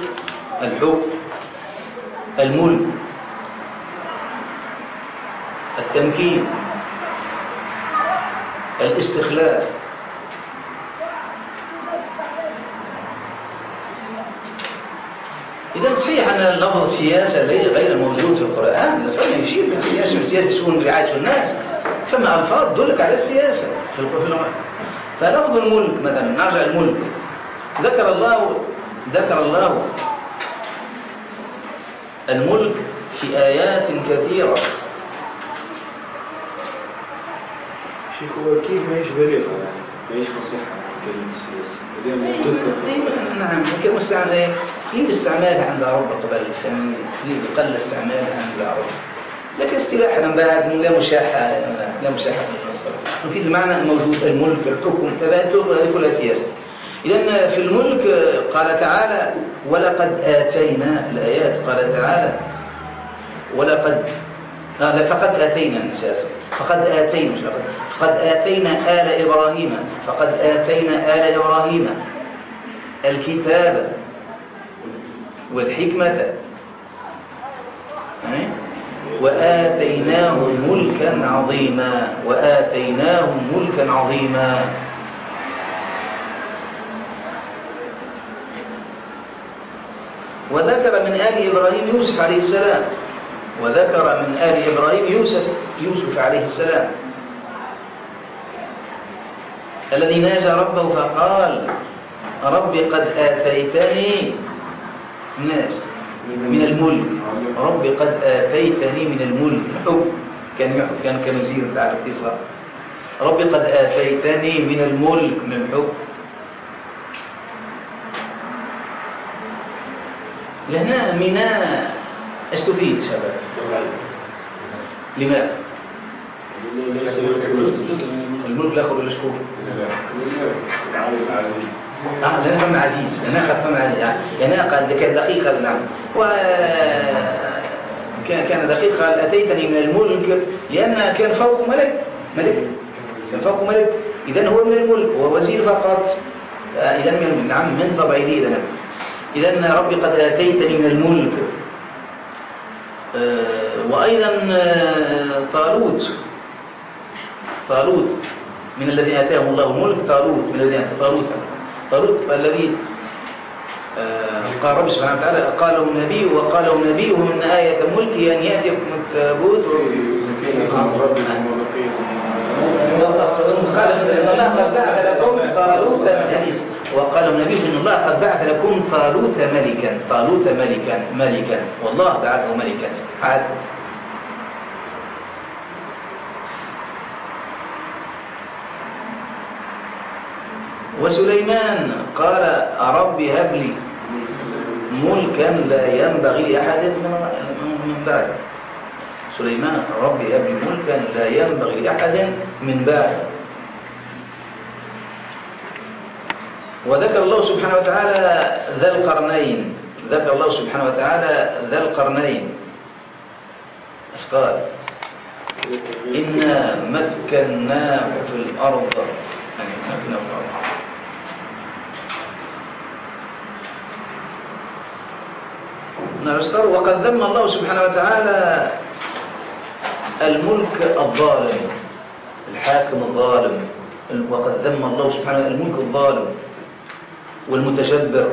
الملك، التمكين، الاستخلاف. إذا صحيح أن اللفظ السياسة غير موجود في القرآن، فما يشير من السياسة شؤون رعاية الناس، فما ألفاظ تدل على السياسة في القرآن. فلفظ الملك مثلا، نرجع الملك، ذكر الله الملك في آيات كثيرة. شيخ هو كيف ما يشبه لها يعني ما يشبه صحة كلمة السياسة لأنه تذكر في القرآن. نعم، كلمة استعمال قليل استعمالها عند العرب قبل، فهمني، قل استعمالها عند العرب، لكن اصطلاحا بعد لا مشاحة في مصر. وفي المعنى موجود الملك، الحكم، كذا هذه كلها سياسة. إذن في الملك قال تعالى ولقد آتينا، الآيات قال تعالى فقد آتينا النساء، فقد آتينا آل إبراهيم الكتاب والحكمة وآتيناهم ملكا عظيما. وذكر من آل إبراهيم يوسف عليه السلام الذي ناجى ربه فقال ربي قد آتيتني من الملك، الحب كان وزير بتاع الاقتصاد، ربي قد آتيتني من الملك، من الحب. لهنا ميناء ايش تفيد شباب؟ لماذا؟ الملك لا يخرج لشكور لأن فمن عزيز، لأن أخذ فمن عزيز، يعني قال كان دقيق قال نعم، وكان دقيق قال أتيتني من الملك لأن كان فوق ملك، إذن هو من الملك، هو وزير فقط، إذن من طبعه لنا. إذن ربي قد آتيتني من الملك. وأيضا طالوت من الذي آتاهم الله الملك، طالوت الذي قال رب سبحانه وتعالى وقال نبيهم إن آية ملكه أن يأتيكم التابوت النبي إن الله قد بعث لكم طالوت ملكا، طالوت ملكا، والله بعثه ملكا. عاد وسليمان قال رب هب لي ملكا لا ينبغي لأحد من بعد. سليمان رب هب لي ملكا لا ينبغي لأحد من بعد. وذكر الله سبحانه وتعالى ذا القرنين، ذكر الله سبحانه وتعالى ذا القرنين. قال إنا مكناه في الأرض، يعني مكناه في الأرض. وقد ذم الله سبحانه وتعالى الملك الظالم، الحاكم الظالم. وقد ذم الله سبحانه وتعالى الملك الظالم والمتجبر.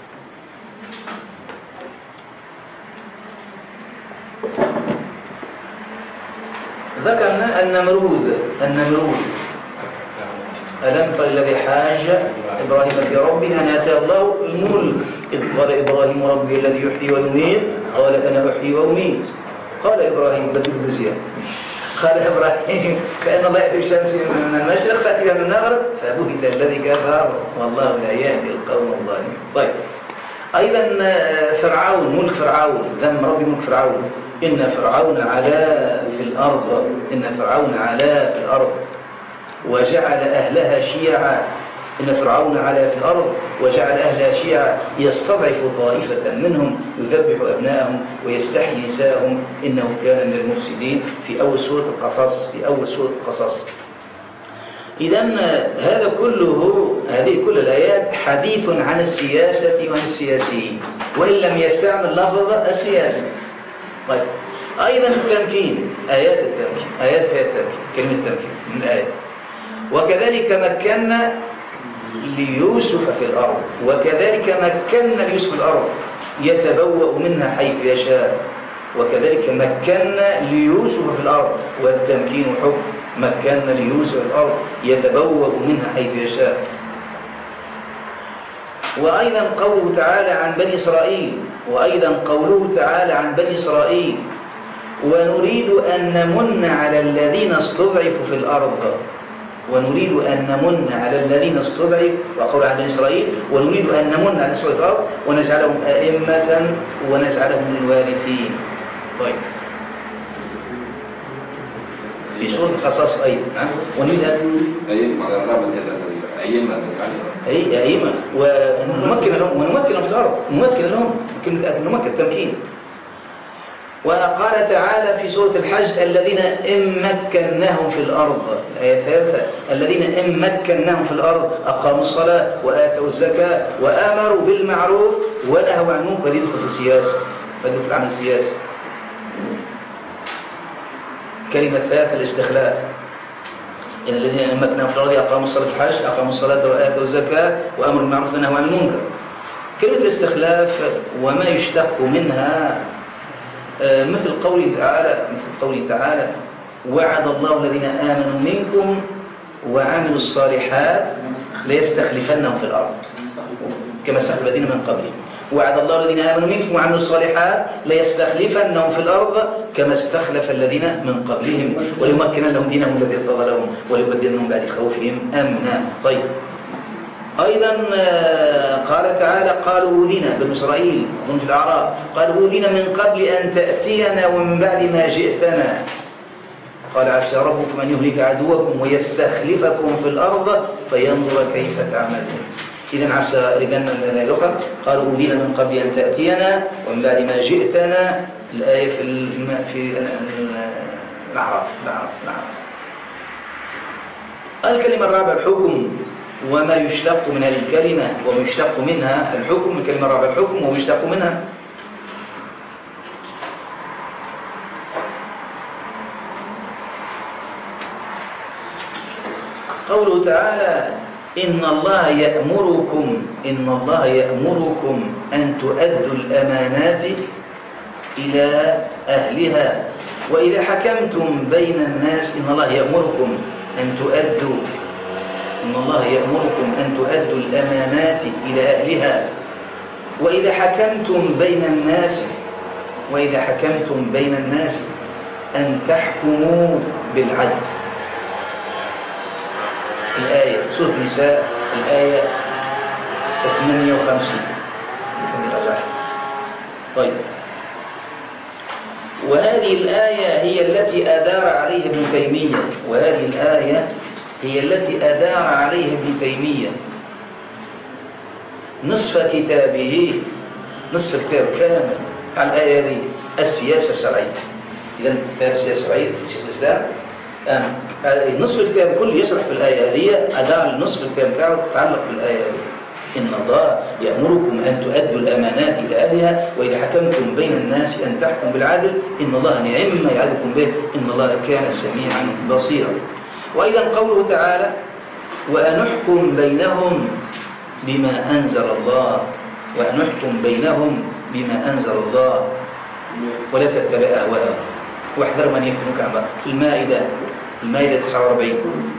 ذكرنا النمرود ألم تر الذي حاج إبراهيم في ربه أن آتاه الله الملك إذ قال إبراهيم ربي الذي يحيي ويميت قال أنا أحيي وأميت. قال إبراهيم بدوزيا قال إبراهيم فإن الله يأتي الشمس من المشرق فأتي من المغرب فبهت الذي كفر والله لا يهدي القوم الظالمين. طيب أيضا فرعون، ملك فرعون، ذم ربي ملك فرعون. إن فرعون علا في الأرض، إن فرعون علا في الأرض وجعل أهلها شيعا. إن فرعون علا في الأرض وجعل أهلها شيعا يستضعف طائفة منهم يذبح أبناءهم ويستحيي نساءهم إنه كان من المفسدين. في أول سورة القصص. إذن هذا كله، هذه كل الآيات حديث عن السياسة وعن السياسيين، وإن لم يستعمل لفظ السياسة. طيب أيضا التمكين، آيات التمكين، آيات فيها التمكين، كلمة تمكين من الآيات. وكذلك مكنا ليوسف في الأرض، وكذلك مكنا ليوسف في الأرض يتبوأ منها حيث يشاء. وكذلك مكنا ليوسف في الأرض، والتمكين حكم. مكنا ليوسف في الأرض يتبوأ منها حيث يشاء. وأيضا قوله تعالى عن بني إسرائيل، ونريد أن نمن على الذين استضعفوا في الأرض. ونريد أن نمن على الذين استضعفوا، وقول عن بني إسرائيل ونريد أن نمن على الذين استضعفوا في الأرض ونجعلهم أئمة ونجعلهم الوارثين. طيب في سورة القصص أيضا ونريد أن أئمة ونمكن لهم في الأرض، نمكن لهم نمكن التمكين. وقال تعالى في سورة الحج الذين إن مكناهم في الأرض، الآية الثالثة، الذين إن مكناهم في الأرض أقاموا الصلاة وآتوا الزكاة وآمروا بالمعروف ونهوا عن المنكر. هذه يدخل في السياسة، هذه في العمل السياسي. الكلمة الثالثة الاستخلاف، إن الذين إن مكناهم في الأرض أقاموا الصلاة في الحج، أقاموا الصلاة وآتوا الزكاة وآمروا بالمعروف ونهوا عن المنكر. كلمة الاستخلاف وما يشتق منها مثل قوله تعالى وعد الله الذين آمنوا منكم وعملوا الصالحات ليستخلفنهم في الأرض كما استخلف الذين من قبلهم. وعد الله الذين آمنوا منكم وعملوا الصالحات ليستخلفنهم في الأرض كما استخلف الذين من قبلهم وليمكن لهم دينهم الذي ارتضى لهم وليبدلنهم بعد خوفهم أمنا. طيب أيضا قال تعالى قالوا أوذينا بنو إسرائيل أظن في الأعراف، قالوا أوذينا من قبل أن تأتينا ومن بعد ما جئتنا، قال عسى ربكم أن يهلك عدوكم ويستخلفكم في الأرض فينظر كيف تعملون. إذن عسى الأخرى قالوا أوذينا من قبل أن تأتينا ومن بعد ما جئتنا، الآية في الأعراف. الكلمة الرابعة الحكم وما يشتق من هذه الكلمة وما يشتق منها الحكم. الكلمة الرابعة الحكم وما يشتق منها. قوله تعالى إن الله يأمركم أن تؤدوا الأمانات إلى أهلها وإذا حكمتم بين الناس. إن الله يأمركم أن تؤدوا إن الله يأمركم أن تؤدوا الأمانات إلى أهلها وإذا حكمتم بين الناس أن تحكموا بالعدل. الآية سورة النساء الآية 58 رجع. طيب، وهذه الآية هي التي أدار عليها ابن تيمية نصف كتابه، نصف كتاب كامل على الآية هذه السياسة الشرعية. إذا كتاب السياسة الشرعية شيخ الإسلام نصف الكتاب كله يشرح في الآية هذه، أدار نصف الكتاب بتاعه تتعلق بالآية هذه. إن الله يأمركم أن تؤدوا الأمانات إلى أهلها وإذا حكمتم بين الناس أن تحكموا بالعدل إن الله نعم ما يعظكم به إن الله كان سميعا بصيرا. وأيضا قوله تعالى وأنحكم بينهم بما أنزل الله ولا تتبع أهواءهم واحذر من يفتنك عن بعض. في المائدة 49.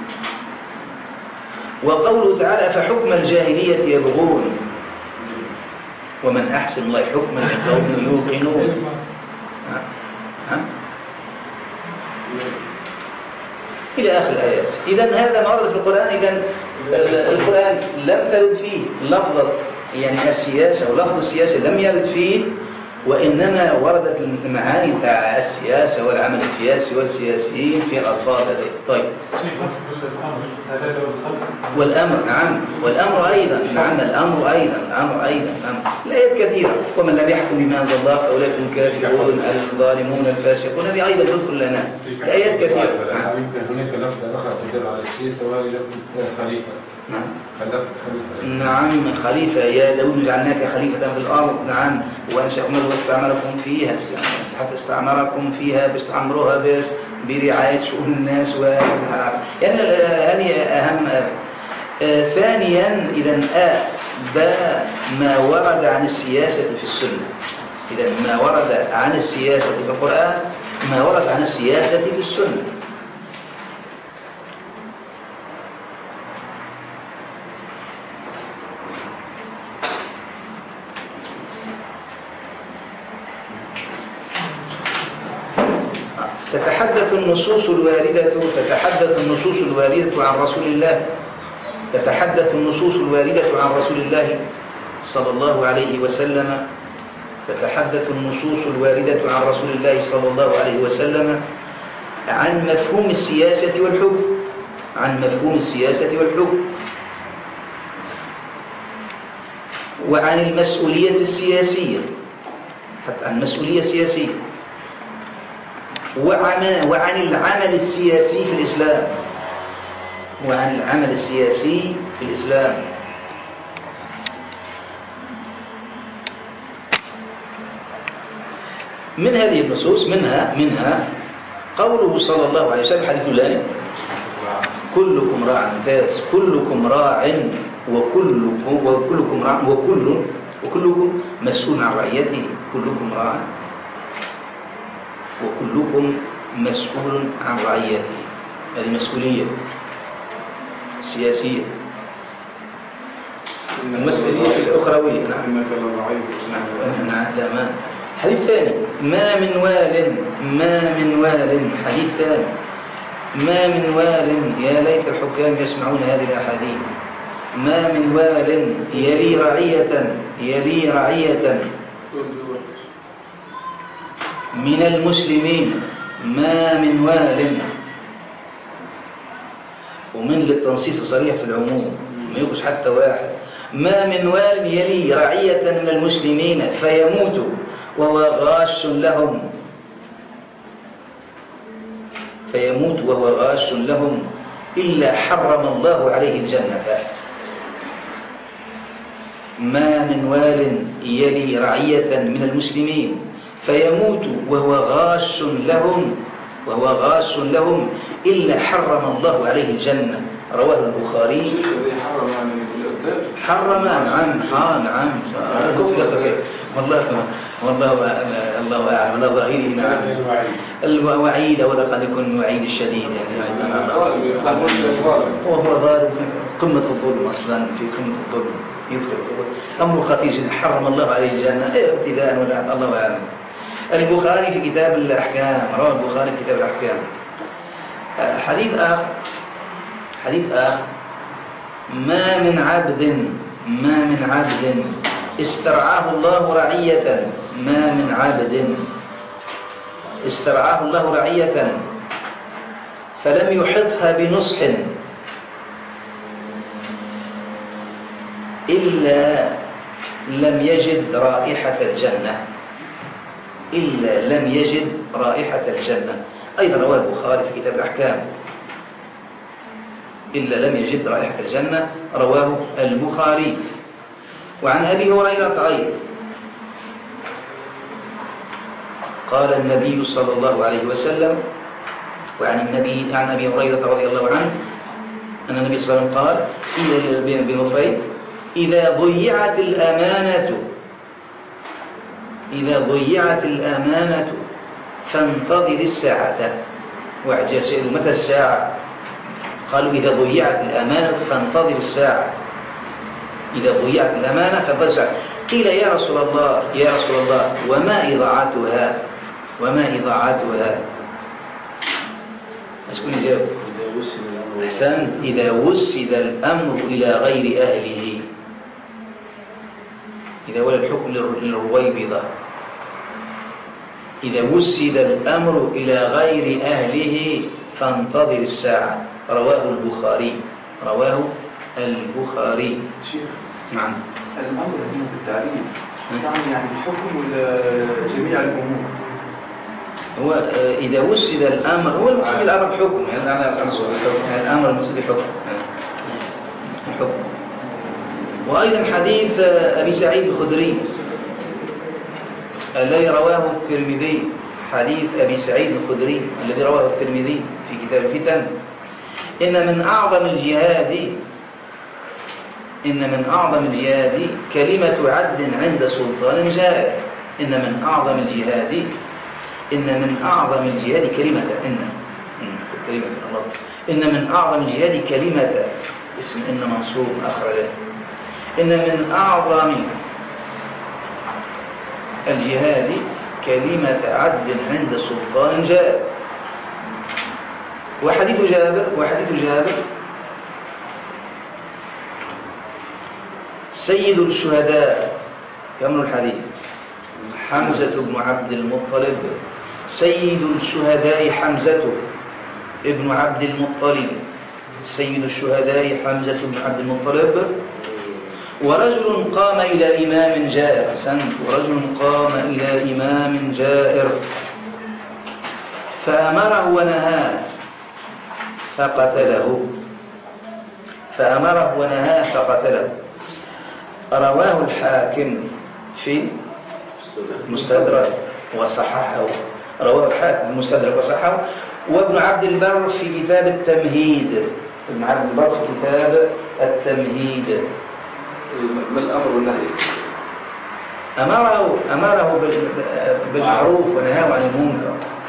وقوله تعالى فحكم الجاهلية يبغون ومن أحسن الله حكما لقوم يوقنون. إلى آخر الآيات. إذن هذا ما ورد في القرآن. إذن القرآن لم ترد فيه لفظة يعني السياسة ولفظ السياسة لم يرد فيه، وإنما وردت المعاني بتاع السياسة والعمل السياسي والسياسيين في الألفاظ هذه. طيب، والأمر نعم، والأمر أيضا نعم، الأمر أيضا الآيات كثيرة. ومن لم يحكم بما أنزل الله فأولئك هم الكافرون الظالمون الفاسقون، هذه أيضا تدخل لنا الآيات كثيرة. هناك لفظة أخرى تدل على السياسة وهي لفظة خليفة. نعم خليفة يا داود جعلناك خليفة في الأرض. نعم وأنشأكم واستعمركم فيها باش تعمروها برعاية شؤون الناس يعني هذه أهم. ثانيا إذا ما ورد عن السياسة في السنة. إذا ما ورد عن السياسة في القرآن ما ورد عن السياسة في السنة. تتحدث النصوص الواردة عن رسول الله صلى الله عليه وسلم عن مفهوم السياسة والحكم وعن المسؤولية السياسية، حتى عن المسؤولية السياسية وعن العمل السياسي في الإسلام. من هذه النصوص منها قوله صلى الله عليه وسلم حديث الأولاني كلكم راع ممتاز، كلكم راع وكلكم مسؤول عن رعيته، كلكم راع وكلكم مسؤول عن رعيته. هذه مسؤولية سياسية. المسؤولية الأخروية. نعم. لا ما. حديث ثاني ما من وال حديث ثاني ما من وال يا ليت الحكام يسمعون هذه الأحاديث. ما من وال يلي رعية من المسلمين. ما من وال ومن للتنصيص صريح في العموم ما يبقش حتى واحد. ما من وال يلي رعية من المسلمين فيموت وهو غاش لهم إلا حرم الله عليه الجنة. ما من وال يلي رعية من المسلمين فيموت وهو غاش لهم إلا حرم الله عليه الجنة. رواه البخاري. حرم نعم الله أعلم الله ظاهره. نعم الوعيد ولقد يكون وعيد الشديد يعني وهو ظالم قمة الظلم أصلا، في قمة الظلم يدخل أمر خطير جدا، حرم الله عليه الجنة ابتداء ولا الله أعلم. البخاري في كتاب الأحكام، رواه البخاري في كتاب الأحكام. حديث آخر ما من عبد استرعاه الله رعية، ما من عبد استرعاه الله رعية فلم يحطها بنصح إلا لم يجد رائحة الجنة، إلا لم يجد رائحة الجنة. أيضا رواه البخاري في كتاب الأحكام، إلا لم يجد رائحة الجنة، رواه البخاري. وعن أبي هريرة أيضا قال النبي صلى الله عليه وسلم، وعن عن أبي هريرة رضي الله عنه أن النبي صلى الله عليه وسلم قال إذا ضيعت الأمانة فانتظر الساعة. واحد جاء سأله متى الساعة؟ قالوا إذا ضيعت الأمانة فانتظر الساعة، إذا ضيعت الأمانة فانتظر الساعة. قيل يا رسول الله وما إضاعتها؟ أشكون يجاوب؟ أحسن، إذا وسد الأمر إلى غير أهله، إذا ولى الحكم للرويبضة، إذا وسد الأمر إلى غير أهله فانتظر الساعة. رواه البخاري. شيخ، نعم. الأمر هنا بالتعليم يعني الحكم ولا جميع الأمور؟ هو إذا وسد الأمر، هو المقصود بالأمر الحكم، يعني الأمر المقصود بالحكم الحكم. وأيضا حديث أبي سعيد الخدري الذي رواه الترمذي، حديث أبي سعيد الخدري الذي رواه الترمذي في كتاب الفتن، إن من أعظم الجهاد كلمة عدل عند سلطان جائر. إن من أعظم الجهاد كلمة إن من أعظم الجهاد كلمة، اسم إن منصوب أخرجه. إن من أعظم الجهاد كلمة عدل عند سلطان جائر. وحديث جابر سيد الشهداء، كمل الحديث، حمزة بن عبد المطلب، سيد الشهداء حمزة ابن عبد المطلب، سيد الشهداء حمزة بن عبد المطلب. ورجل قام إلى إمام جائر، ورجل قام إلى إمام جائر فأمره ونهاه فقتله. رواه الحاكم في المستدرك وصححه، وابن عبد البر في كتاب التمهيد، ما الأمر والنهي؟ أمره بالمعروف ونهاه عن المنكر.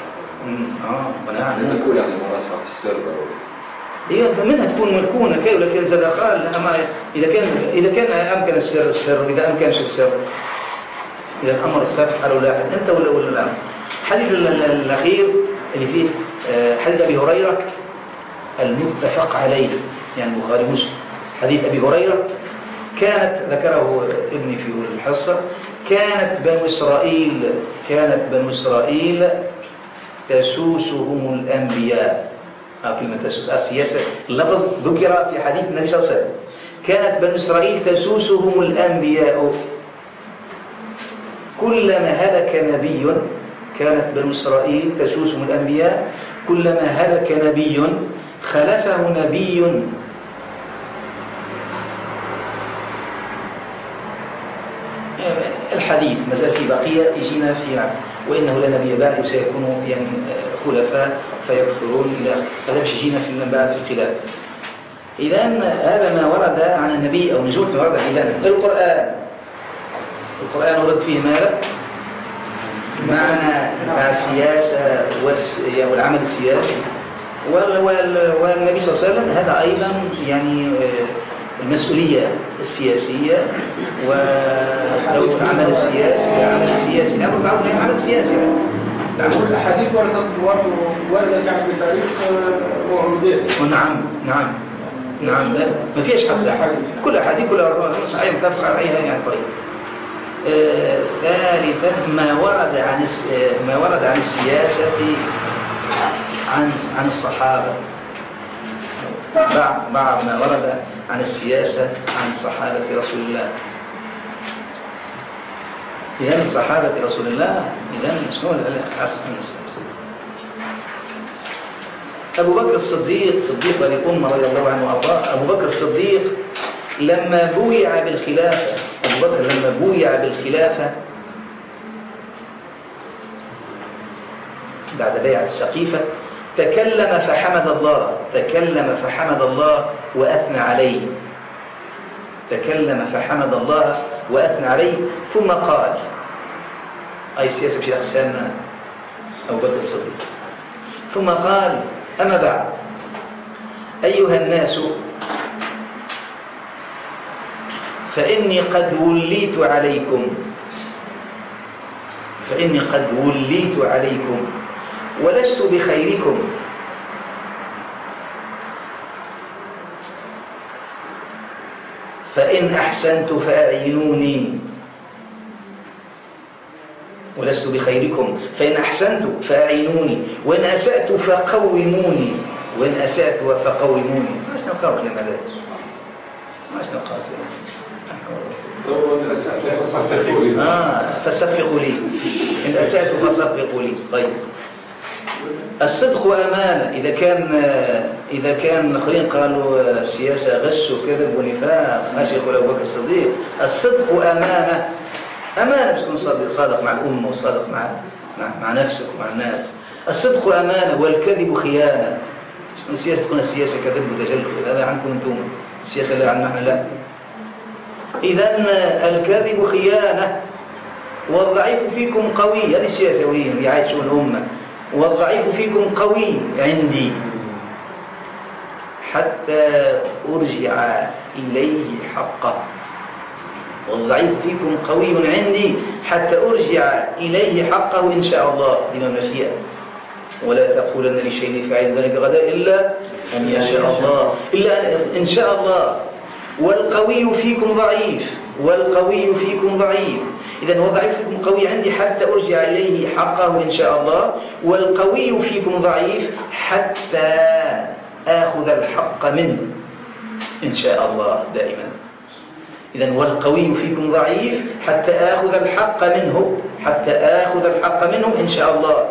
أن تكون يعني مرصع في السر هي منها تكون ملكونة كي، ولكن زاد قال إذا كان أمكن السر، إذا أمكنش السر، إذا الأمر استفحل ولا أنت ولا لا. الحديث الأخير اللي فيه حديث أبي هريرة المتفق عليه، يعني البخاري ومسلم. حديث أبي هريرة ذكره ابني في الحصة، كانت بنو إسرائيل تسوسهم الأنبياء. كلمة تسوس السياسة، اللفظ ذكر في حديث النبي صلى الله عليه وسلم، كانت بنو إسرائيل تسوسهم الأنبياء كلما هلك نبي. كانت بنو إسرائيل تسوسهم الأنبياء كلما هلك نبي خلفه نبي. الحديث ما زال في بقية يجينا في وإنه لا نبي بعد وسيكون يعني خلفاء فيكثرون إلى هذا مش يجينا في من بعد في الخلاف. إذن هذا ما ورد عن النبي أو نجوم ما ورد. إذن القرآن ورد فيه ماذا؟ معنى السياسة والعمل السياسي والنبي صلى الله عليه وسلم هذا أيضا يعني المسؤولية السياسية والعمل السياسي الأمر بالمعروف والنهي عن العمل السياسي. والأحاديث وردت يعني بتاريخ وعوداته. نعم لا ما فيش حد كل أحاديث كلها صحيح متفق عليها يعني. طيب ثالثا ما ورد عن السياسة عن الصحابة. بعض ما ورد عن السياسة عن صحابة رسول الله. إذن صحابة رسول الله إذن شنو الأصل من السياسة؟ أبو بكر الصديق صديق هذه الأمة رضي الله عنه وأرضاه. أبو بكر الصديق لما بويع بالخلافة بعد بيعة السقيفة تكلم فحمد الله وأثنى عليه ثم قال أي سياسة بشيء أخسان أبو بكر الصديق. ثم قال أما بعد أيها الناس فإني قد وليت عليكم ولست بخيركم فإن أحسنت فأعينوني ولست بخيركم فإن أحسنت فأعينوني وإن أسأت فقوموني ما أشنقاو كلام هذا فصفقوا لي إن أسأت فصفقوا لي. طيب الصدق أمانة. إذا كان الآخرين قالوا السياسة غش وكذب ونفاق، ايش يقول أبو بكر الصديق؟ الصدق أمانة باش تكون صادق مع الأمة وصادق مع نفسك ومع الناس. الصدق أمانة والكذب خيانة. شنو السياسة؟ تكون السياسة كذب وتجلد، هذا عندكم أنتم، السياسة لا عندنا نحن لا. إذن الكذب خيانة والضعيف فيكم قوي. هذه السياسة وهي رعاية شؤون الأمة. والضعيف فيكم قوي عندي حتى أرجع إليه حقه. والضعيف فيكم قوي عندي حتى أرجع إليه حقه إن شاء الله. دي مشيئة. ولا تقولن لشيء فاعل ذلك غدا إلا أن يشاء الله، إلا إن شاء الله. والقوي فيكم ضعيف. إذن والضعيف فيكم قوي عندي حتى أرجع إليه حقه إن شاء الله. والقوي فيكم ضعيف حتى آخذ الحق منه إن شاء الله دائما. إذن والقوي فيكم ضعيف حتى آخذ الحق منه إن شاء الله.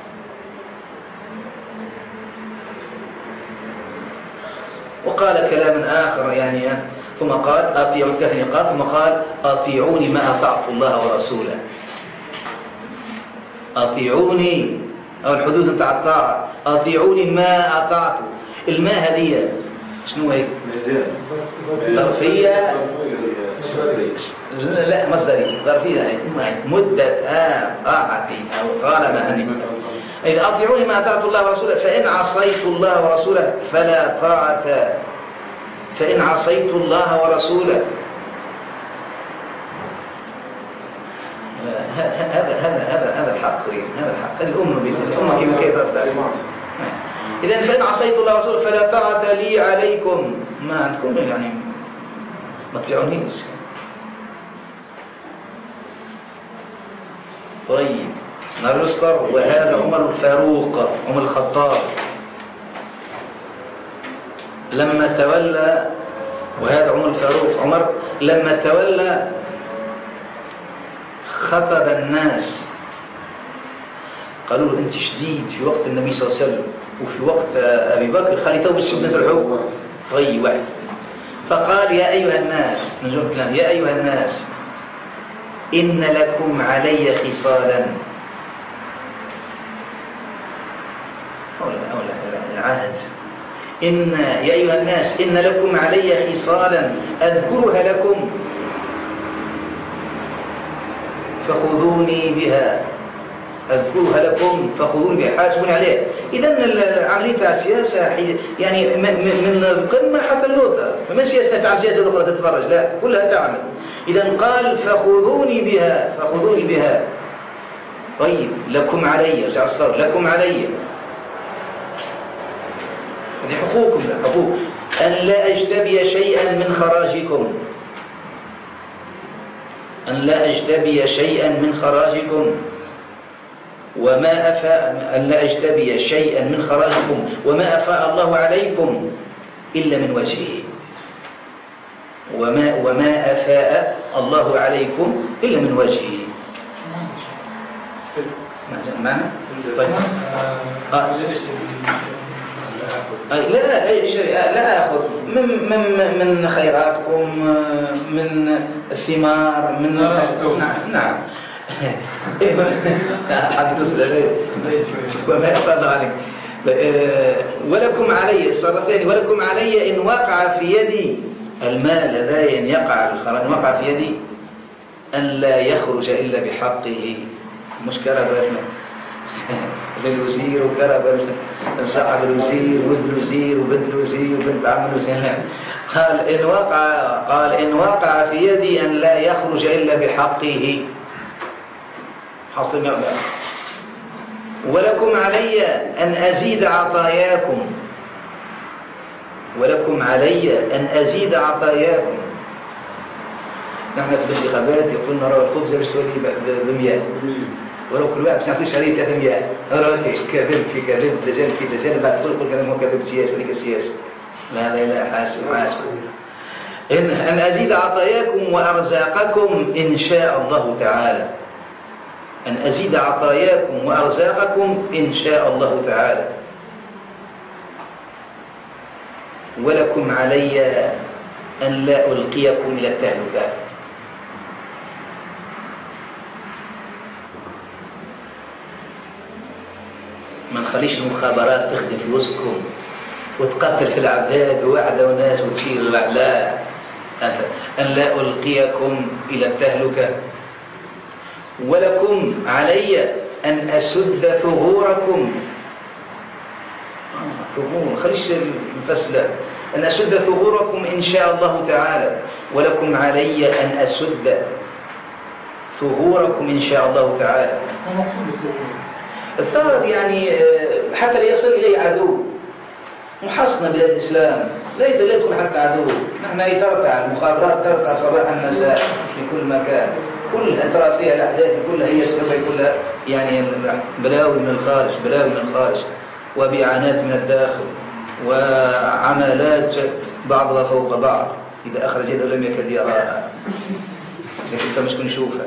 وقال كلاما آخر يعني ثم قال أطيعوني ما أطعت الله ورسوله. أطيعوني أو الحدود نتاع الطاعة. أطيعوني ما أطعت. الماء هذه شنو هي؟ ظرفية لا مصدرية ظرفية مدة طاعتي أو طالما أني. إذا أطيعوني ما أطعت الله ورسوله فإن عصيت الله ورسوله فلا طاعة. فإن عصيت الله ورسوله هذا الحق. هذه الأمة كما كي تطلع. إذن فإن عصيت الله ورسوله فلا طاعة لي عليكم. ما عندكم يعني ما تطيعونيش. طيب نرسل. وهذا عمر الفاروق عمر الخطاب لما تولى. وهذا عمر لما تولى خطب الناس. قالوا له أنت شديد في وقت النبي صلى الله عليه وسلم وفي وقت أبي بكر، خلي تو شدة الحكم. طيب واحد. فقال يا أيها الناس، من جملة الكلام، يا أيها الناس إن لكم علي خصالا. عهد. يا أيها الناس إن لكم علي خصالا أذكرها لكم فخذوني بها أذكرها لكم فخذوني بها حاسبوني عليها. إذن العملية تاع السياسة يعني من القمة حتى اللوطة، فما سياسة تعمل سياسة أخرى تتفرج، لا كلها تعمل. إذن قال فخذوني بها، فخذوني بها. طيب لكم علي، رجع الصلاة لكم علي، هذه حقوقكم، حقوق أن لا أجتبي شيئا من خراجكم، أن لا أجتبي شيئا من خراجكم وما أفاء، أن لا أجتبي شيئا من خراجكم وما أفاء الله عليكم إلا من وجهه، وما أفاء الله عليكم إلا من وجهه. معنى؟ طيب لا أخذ من خيراتكم، من الثمار، من نعم حد تصل عليه وما يفعل عليك. ولكم علي الصورة الثانية، ولكم علي إن وقع في يدي المال هذا، إن يقع الخراج إن وقع في يدي أن لا يخرج إلا بحقه، مش كربتنا للوزير وكرب صاحب الوزير ولد الوزير وبنت الوزير وبنت عم الوزير. قال إن وقع في يدي أن لا يخرج إلا بحقه حصل مقدار. ولكم علي أن أزيد عطاياكم، ولكم علي أن أزيد عطاياكم. نحن في الانتخابات يقولون نرى الخبز باش تولي ب100، ولو كل واحد سنعطيش عليه 300. كذب في كذب، دجال في دجال، بعد تقول كذا هو كذب سياسة، هذيك السياسة لا هذا لا حاسب. إن أزيد عطاياكم وأرزاقكم إن شاء الله تعالى، أن أزيد عطاياكم وأرزاقكم إن شاء الله تعالى. ولكم علي أن لا ألقيكم إلى التهلكة. ما نخليش المخابرات تخدم في وسطكم وتقتل في العباد ووعدة وناس وتشير لا، أن لا ألقيكم إلى التهلكة. ولكم علي أن أسد ثغوركم، ثغور خليش نفسلا، أن أسد ثغوركم إن شاء الله تعالى. ولكم علي أن أسد ثغوركم إن شاء الله تعالى. الثغر يعني حتى لا يصل إليه عدو، محصنة بلاد الإسلام لا يدخل حتى عدو. نحن ترتع المخابرات ترتع صباحا مساء في كل مكان، كل أطرافها الأحداث كلها هي سببها كلها يعني بلاوي من الخارج، بلاوي من الخارج وبيعانات من الداخل وعمالات بعضها فوق بعض، إذا أخرج يده لم يكد يراها لكن فمش كن نشوفها.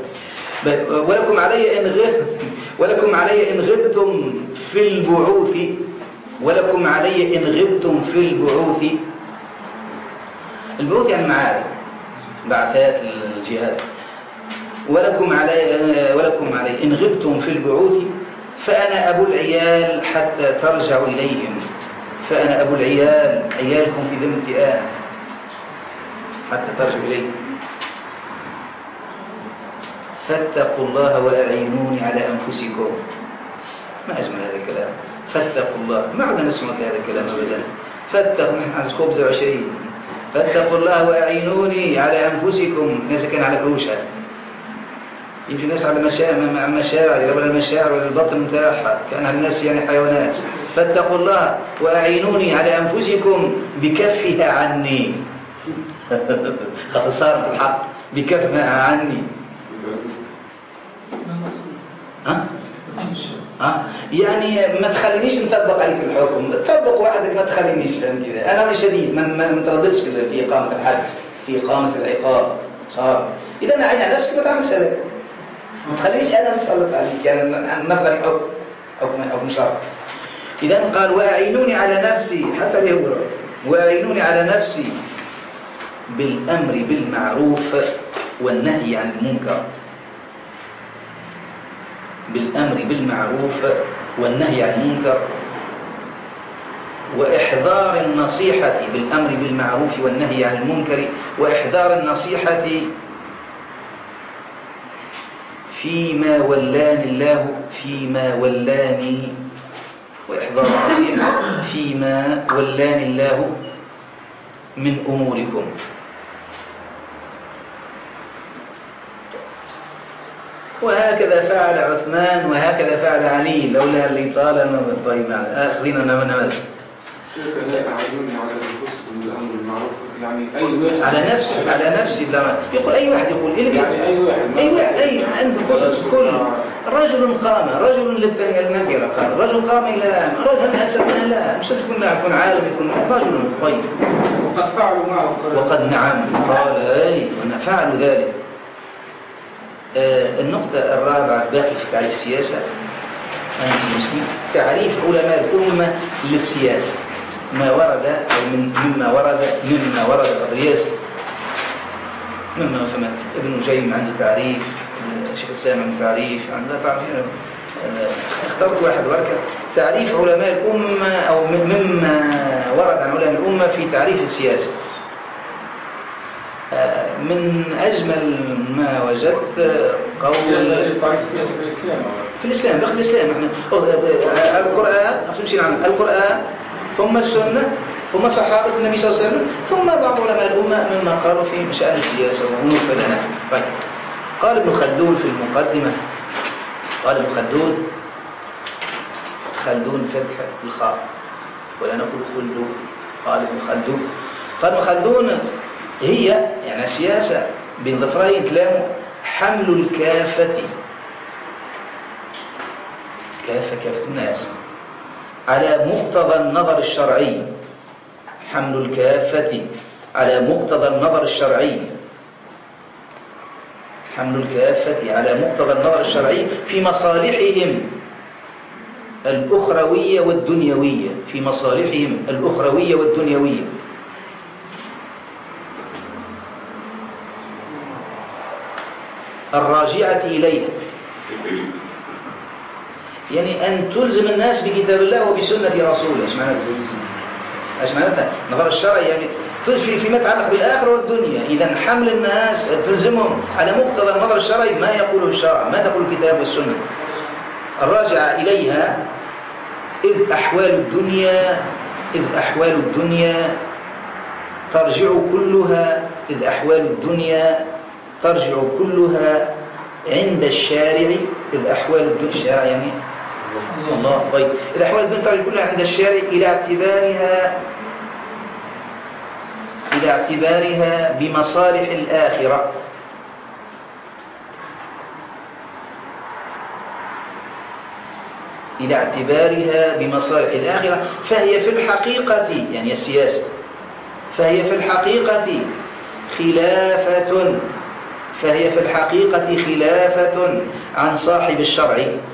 ولكم علي إن غبتم في البعوث، ولكم علي إن غبتم في البعوث. البعوث يعني المعارك، بعثات الجهاد. ولكم علي إن غبتم في البعوث فأنا أبو العيال حتى ترجعوا إليهم. فأنا أبو العيال، عيالكم في ذمتي أنا حتى ترجعوا إليهم. فاتقوا الله وأعينوني على أنفسكم. ما أجمل هذا الكلام، فاتقوا الله. ما عدنا نسمع هذا الكلام أبدا. فاتقوا، نحن خبز 20. فاتقوا الله وأعينوني على أنفسكم. الناس كان على كروشها، يمشي الناس على المشاعر ولا المشاعر ولا البطن متاعها، كان الناس يعني حيوانات. فاتقوا الله وأعينوني على أنفسكم بكفها عني. خطصار في الحق، بكفها عني. يعني ما تخلينيش نطبق عليك الحكم، تطبق وحدك ما تخلينيش، فهم كذا. أنا شديد ما مترددش في إقامة الحد، في إقامة العقاب صار. إذا أنا عيني على نفسك ما تعملش هذا، ما تخلينيش أنا نسلط عليك، يعني نبغى حكم شرع. إذا قال وأعينوني على نفسي، حتى ليه وأعينوني على نفسي بالأمر بالمعروف والنهي عن المنكر. بالأمر بالمعروف والنهي عن المنكر وإحضار النصيحة. بالأمر بالمعروف والنهي عن المنكر وإحضار النصيحة فيما ولاني الله، فيما ولاني، وإحضار نصيحة، فيما ولاني الله من أموركم. وهكذا فعل عثمان وهكذا فعل علي، لولا اللي طالما طيب اخذين نماذج. كيف لا تعينون على انفسكم بالامر المعروف؟ يعني اي واحد على نفسي بلا يقول اي واحد يقول يعني اي واحد عند كل رجل قام، رجل للنكره قال رجل قام الى رجل هسماه لا مش يكون عالم، يكون رجل طيب. وقد فعلوا معه وقد نعم قال اي وانا فعلوا ذلك. النقطة الرابعة باقي في تعريف السياسة المسلم، تعريف علماء الأمة للسياسة، ما ورد مما ورد قضية مما فهمت ابن جيم عنده تعريف، الشيخ الإسلام عنده تعريف، عنده تعريفين. اخترت واحد وركب تعريف علماء الأمة أو مما ورد عن علماء الأمة في تعريف السياسة. من أجمل ما وجدت قول تعريف السياسة في الإسلام. في الإسلام باقي الإسلام احنا القرآن أقسم شيء عن القرآن ثم السنة ثم صحابة النبي صلى الله عليه وسلم ثم بعض علماء الأمة مما قالوا في شأن السياسة وأمور فلنا. طيب قال ابن خلدون في المقدمة، قال ابن خلدون فتح الخاء ولا نقول خلدون، قال ابن خلدون هي يعني السياسة بين ظفرين كلامه حمل الكافة، كافة الناس على مقتضى النظر الشرعي، حمل الكافة على مقتضى النظر الشرعي، حمل الكافة على مقتضى النظر الشرعي في مصالحهم الأخروية والدنيوية، في مصالحهم الأخروية والدنيوية. الراجعة إليه، يعني أن تلزم الناس بكتاب الله وبسنة رسوله. إيش معناتها؟ نظر الشرعي يعني فيما يتعلق بالآخرة والدنيا. إذا حمل الناس تلزمهم على مقتضى النظر الشرعي ما يقوله الشرع، ما تقول الكتاب والسنة. الراجعة إليها إذ أحوال الدنيا ترجع كلها، إذ أحوال الدنيا ترجع كلها عند الشارع، إذ أحوال الدنيا الشارع يعني الله طيب، إذ أحوال الدنيا ترجع كلها عند الشارع إلى اعتبارها بمصالح الآخرة، إلى اعتبارها بمصالح الآخرة. فهي في الحقيقة يعني السياسة، فهي في الحقيقة خلافة عن صاحب الشرع،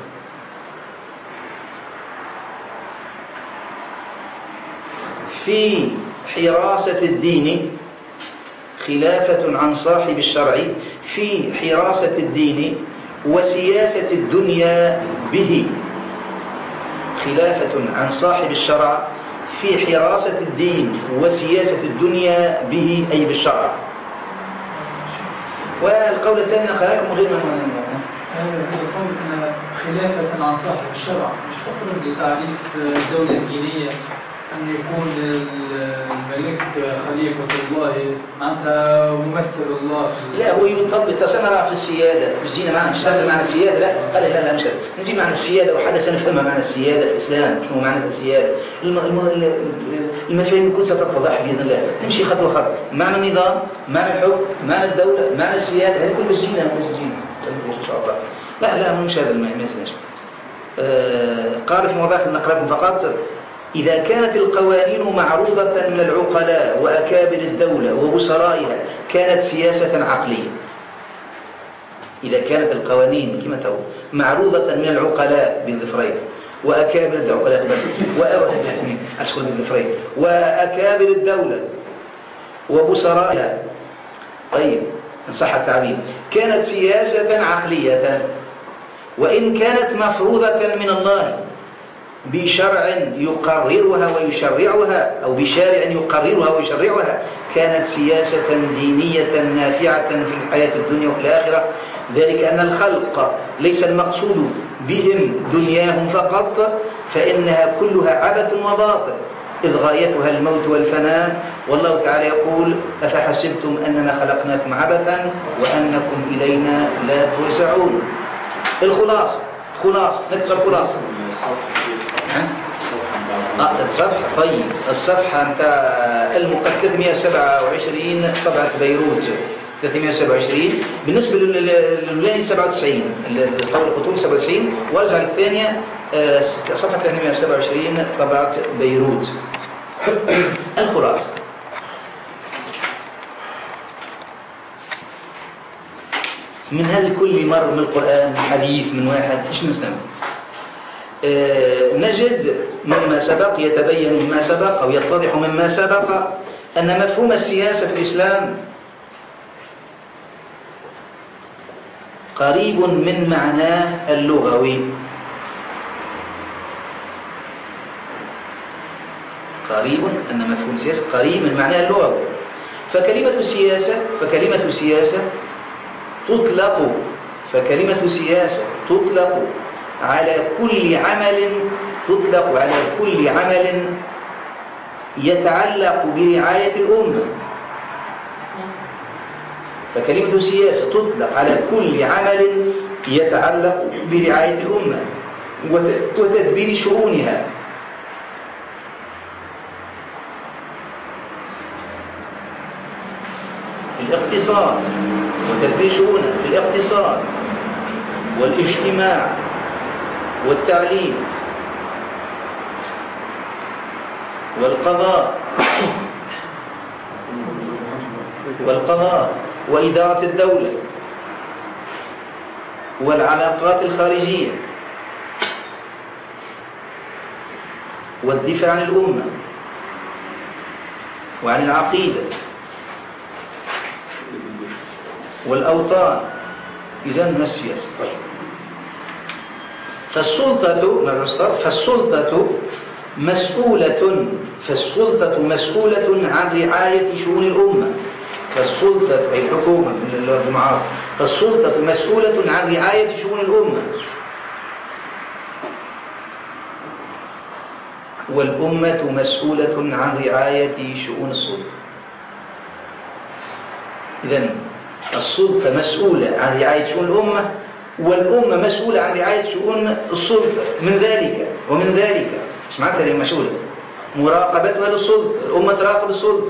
في حراسة الدين، خلافة عن صاحب الشرع في حراسة الدين وسياسة الدنيا به، خلافة عن صاحب الشرع في حراسة الدين وسياسة الدنيا به أي بالشرع. والقول الثاني خلاكم غير يقول أن خلافة عن صاحب الشرع مش تقرب لتعريف الدولة الدينية أن يكون الملك خليفة الله، أنت ممثل الله. لا هو يطبق سنرى في السيادة، مش جينا معنا مش لازم معنى السيادة، لا قال لا مش هذا، نجي معنى السيادة وحدا سنفهمها معنى السيادة في الإسلام، شنو معنى السيادة. المفاهيم كلها ستتضح بإذن الله، نمشي خطوة خطوة. معنى النظام، معنى الحكم، معنى الدولة، معنى السيادة، هذه كل مش جينا إن شاء الله. لا مش هذا ما يمسناش. قال في مواضيع نقرأكم فقط: إذا كانت القوانين معروضة من العقلاء وأكابر الدولة وبسرائها كانت سياسة عقلية. إذا كانت القوانين كما تقول معروضة من العقلاء بالظفرين وأكابر الدولة بالظفرين وأكابر الدولة وبسرائها، طيب إن صح التعبير، كانت سياسة عقلية. وإن كانت مفروضة من الله بشرع يقررها ويشرعها أو بشارع يقررها ويشرعها كانت سياسة دينية نافعة في الحياة الدنيا وفي الآخرة. ذلك أن الخلق ليس المقصود بهم دنياهم فقط، فإنها كلها عبث وباطل، إذ غايتها الموت والفناء. والله تعالى يقول: أفحسبتم أنما خلقناكم عبثا وأنكم إلينا لا ترجعون. الخلاصة نكتب الخلاصة. الصفحة طيب، الصفحة نتاع المقص 327 طبعة بيروت 327. بالنسبة للأولاني 97 القول الخطوري 97، وارجع للثانية صفحة 327 طبعة بيروت. الخلاصة: من هذا كل مر من القرآن حديث من واحد إيش نسمع؟ نجد مما سبق يتبين مما سبق أو يتضح مما سبق أن مفهوم السياسة في الإسلام قريب من معناه اللغوي. أن مفهوم السياسة قريب من معناه اللغوي. فكلمة سياسة تطلق على كل عمل يتعلق برعاية الأمة. فكلمة سياسة تطلق على كل عمل يتعلق برعاية الأمة وتدبير شؤونها. في الاقتصاد وتدبير شؤونها في الاقتصاد والاجتماع والتعليم والقضاء وإدارة الدولة والعلاقات الخارجية والدفاع عن الأمة وعن العقيدة والأوطان. إذن ما السياسة؟ طيب. فالسلطة مسؤولة عن رعاية شؤون الأمة. فالسلطة أي حكومة من اللغة المعاصرة، فالسلطة مسؤولة عن رعاية شؤون الأمة، والأمة مسؤولة عن رعاية شؤون السلطة. إذن السلطة مسؤولة عن رعاية شؤون الأمة، والأمة مسؤولة عن رعاية شؤون السلطة. ومن ذلك ايش معناتها هي مسؤولة؟ مراقبتها للسلطة. الأمة تراقب السلطة.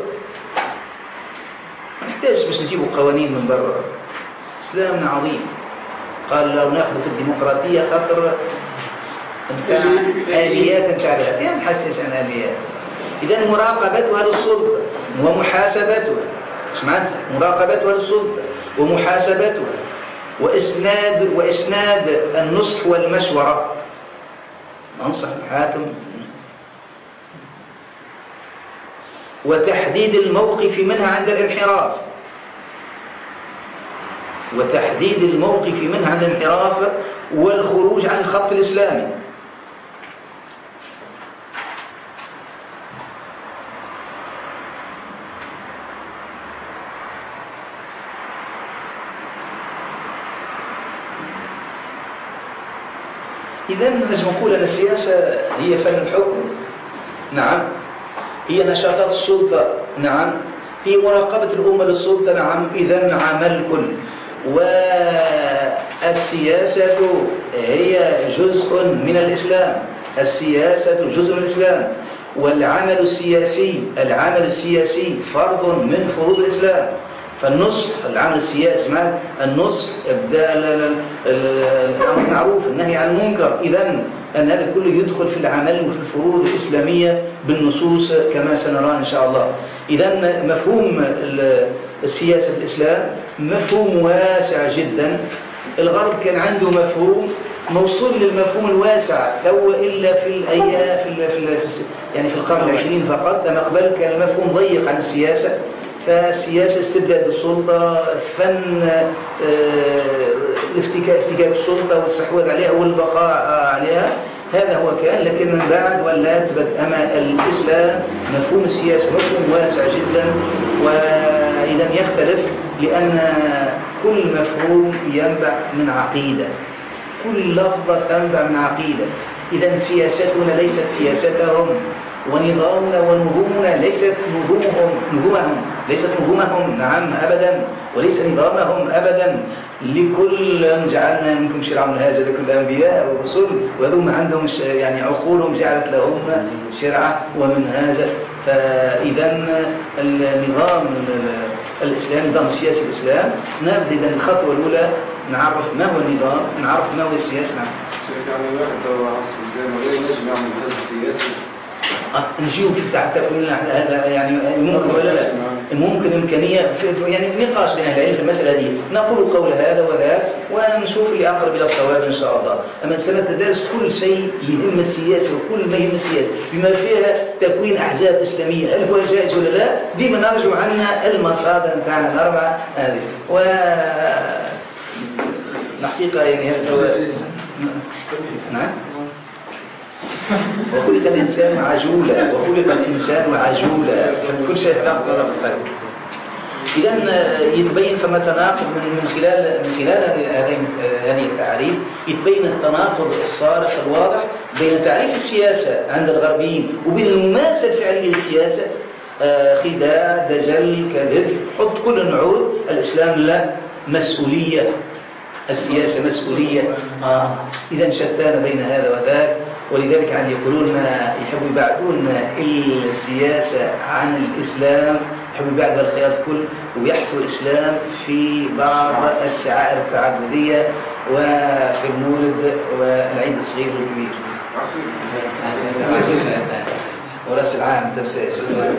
ما نحتاج باش نجيبوا قوانين من برا. إسلامنا عظيم. قال لو ناخذ في الديمقراطية خاطر نتاع آليات نتاع بلاد، يعني نحسش عن آليات. إذن مراقبتها للسلطة ومحاسبتها. ايش معناتها؟ مراقبتها للسلطة ومحاسبتها وإسناد النصح والمشورة. ننصح الحاكم وتحديد الموقف منها عند الانحراف والخروج عن الخط الإسلامي. إذن لازم نقول أن السياسة هي فن الحكم، نعم، هي نشاطات السلطة، نعم، هي مراقبة الأمة للسلطة، نعم. إذن عمل كل. والسياسة هي جزء من الإسلام. السياسة جزء من الإسلام، والعمل السياسي فرض من فروض الإسلام. فالنصح، العمل السياسي مع النصح الأمر بالمعروف النهي عن المنكر. إذن أن هذا كله يدخل في العمل وفي الفروض الإسلامية بالنصوص كما سنرى إن شاء الله. إذن مفهوم السياسة في الإسلام مفهوم واسع جدا. الغرب كان عنده مفهوم موصول للمفهوم الواسع تو إلا يعني في القرن العشرين فقط. أما قبل كان المفهوم ضيق عن السياسة. فالسياسة استبداد بالسلطة، فن افتكاك السلطة والاستحواذ عليها والبقاء عليها. هذا هو كان. لكن من بعد ولات أما الإسلام مفهوم السياسة مفهوم واسع جدا، وإذا يختلف لأن كل مفهوم ينبع من عقيدة، كل لفظة تنبع من عقيدة. إذا سياستنا ليست سياستهم، ونظامنا ونظومنا ليست نظومهم نعم أبدا، وليس نظامهم أبدا. لكل جعلنا منكم شرعا منهاجا لكل الأنبياء والرسل، وهم عندهم يعني عقولهم جعلت لهم شرعا ومنهاجا. فإذا النظام الإسلامي، نظام السياسي الإسلام، نبدأ إذا الخطوة الأولى نعرف ما هو النظام، نعرف ما هو السياسة. نعم. يعني واحد دور عصر زي غير نجم يعمل حزب سياسي. نجيو في تاع التكوين يعني ممكن ولا لا؟ ممكن إمكانية يعني نقاش بين أهل العلم في المسألة دي، نقول قول هذا وذاك ونشوف اللي أقرب إلى الصواب إن شاء الله. أما سنتدرس كل شيء يهم السياسة وكل ما يهم السياسة بما فيها تكوين أحزاب إسلامية، هل هو جائز ولا لا؟ ديما نرجع عنا المصادر نتاعنا الأربعة هذه. والحقيقة يعني هذا هو. نعم. وخلق الإنسان عجولا، كل شيء يتناقض هذا بالطريق. إذا يتبين فما تناقض من خلال هذه التعريف، يتبين التناقض الصارخ الواضح بين تعريف السياسة عند الغربيين وبين الممارسة الفعلية للسياسة. خداع، دجل، كذب، حط كل النعود. الإسلام لا، مسؤولية، السياسة مسؤولية. إذا شتان بين هذا وذاك. ولذلك عن يقولون يحبوا يبعدون السياسة عن الإسلام، يحبوا يبعدوا الخيرات كل، ويحصل الإسلام في بعض الشعائر التعبدية وفي المولد والعيد الصغير والكبير. ورأس العام تنساش.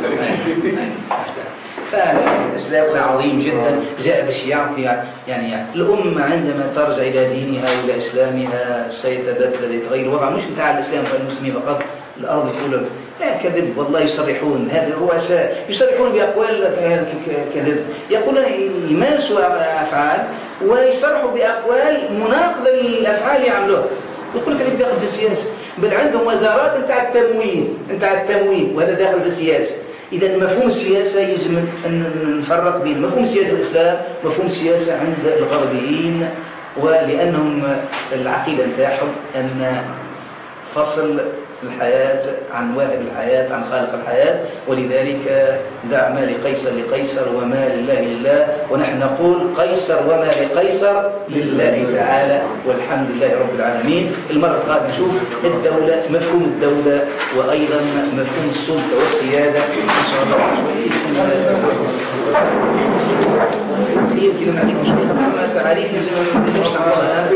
فالإسلام عظيم جدا، جاء باش يعطي يعني الأمة عندما ترجع إلى دينها وإلى إسلامها سيتبدل، يتغير الوضع مش بتاع الإسلام والمسلمين فقط. الأرض تقول لا كذب، والله يصرحون، هذه الرؤساء يصرحون بأقوال كذب، يقولون يمارسوا أفعال ويصرحوا بأقوال مناقضة للأفعال يعملوها. يقول لك هذا داخل في السياسة، بل عندهم وزارات نتاع التموين وهذا داخل في السياسة. إذا مفهوم السياسة يجب أن نفرق بين مفهوم السياسة الإسلام ومفهوم السياسة عند الغربيين، ولأنهم العقيدة نتاعهم أن فصل الحياة عن واهب الحياة، عن خالق الحياة. ولذلك دع ما لقيصر لقيصر وما لله لله، ونحن نقول قيصر وما لقيصر لله تعالى والحمد لله رب العالمين. المرة القادمة نشوف الدولة، مفهوم الدولة، وأيضا مفهوم السلطة والسيادة إن شاء الله. خير كلمة نعطيكم شوية خاطر تعريف لازم نحفظها.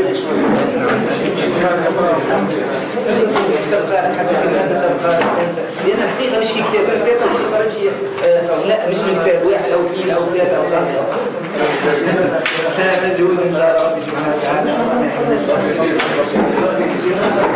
تبقى حتى كلمات تبقى لأن الحقيقة مش في كتاب، الكتاب لا مش من كتاب واحد أو اثنين أو ثلاثة أو خمسة. مجهود إن شاء الله ربي سبحانه وتعالى.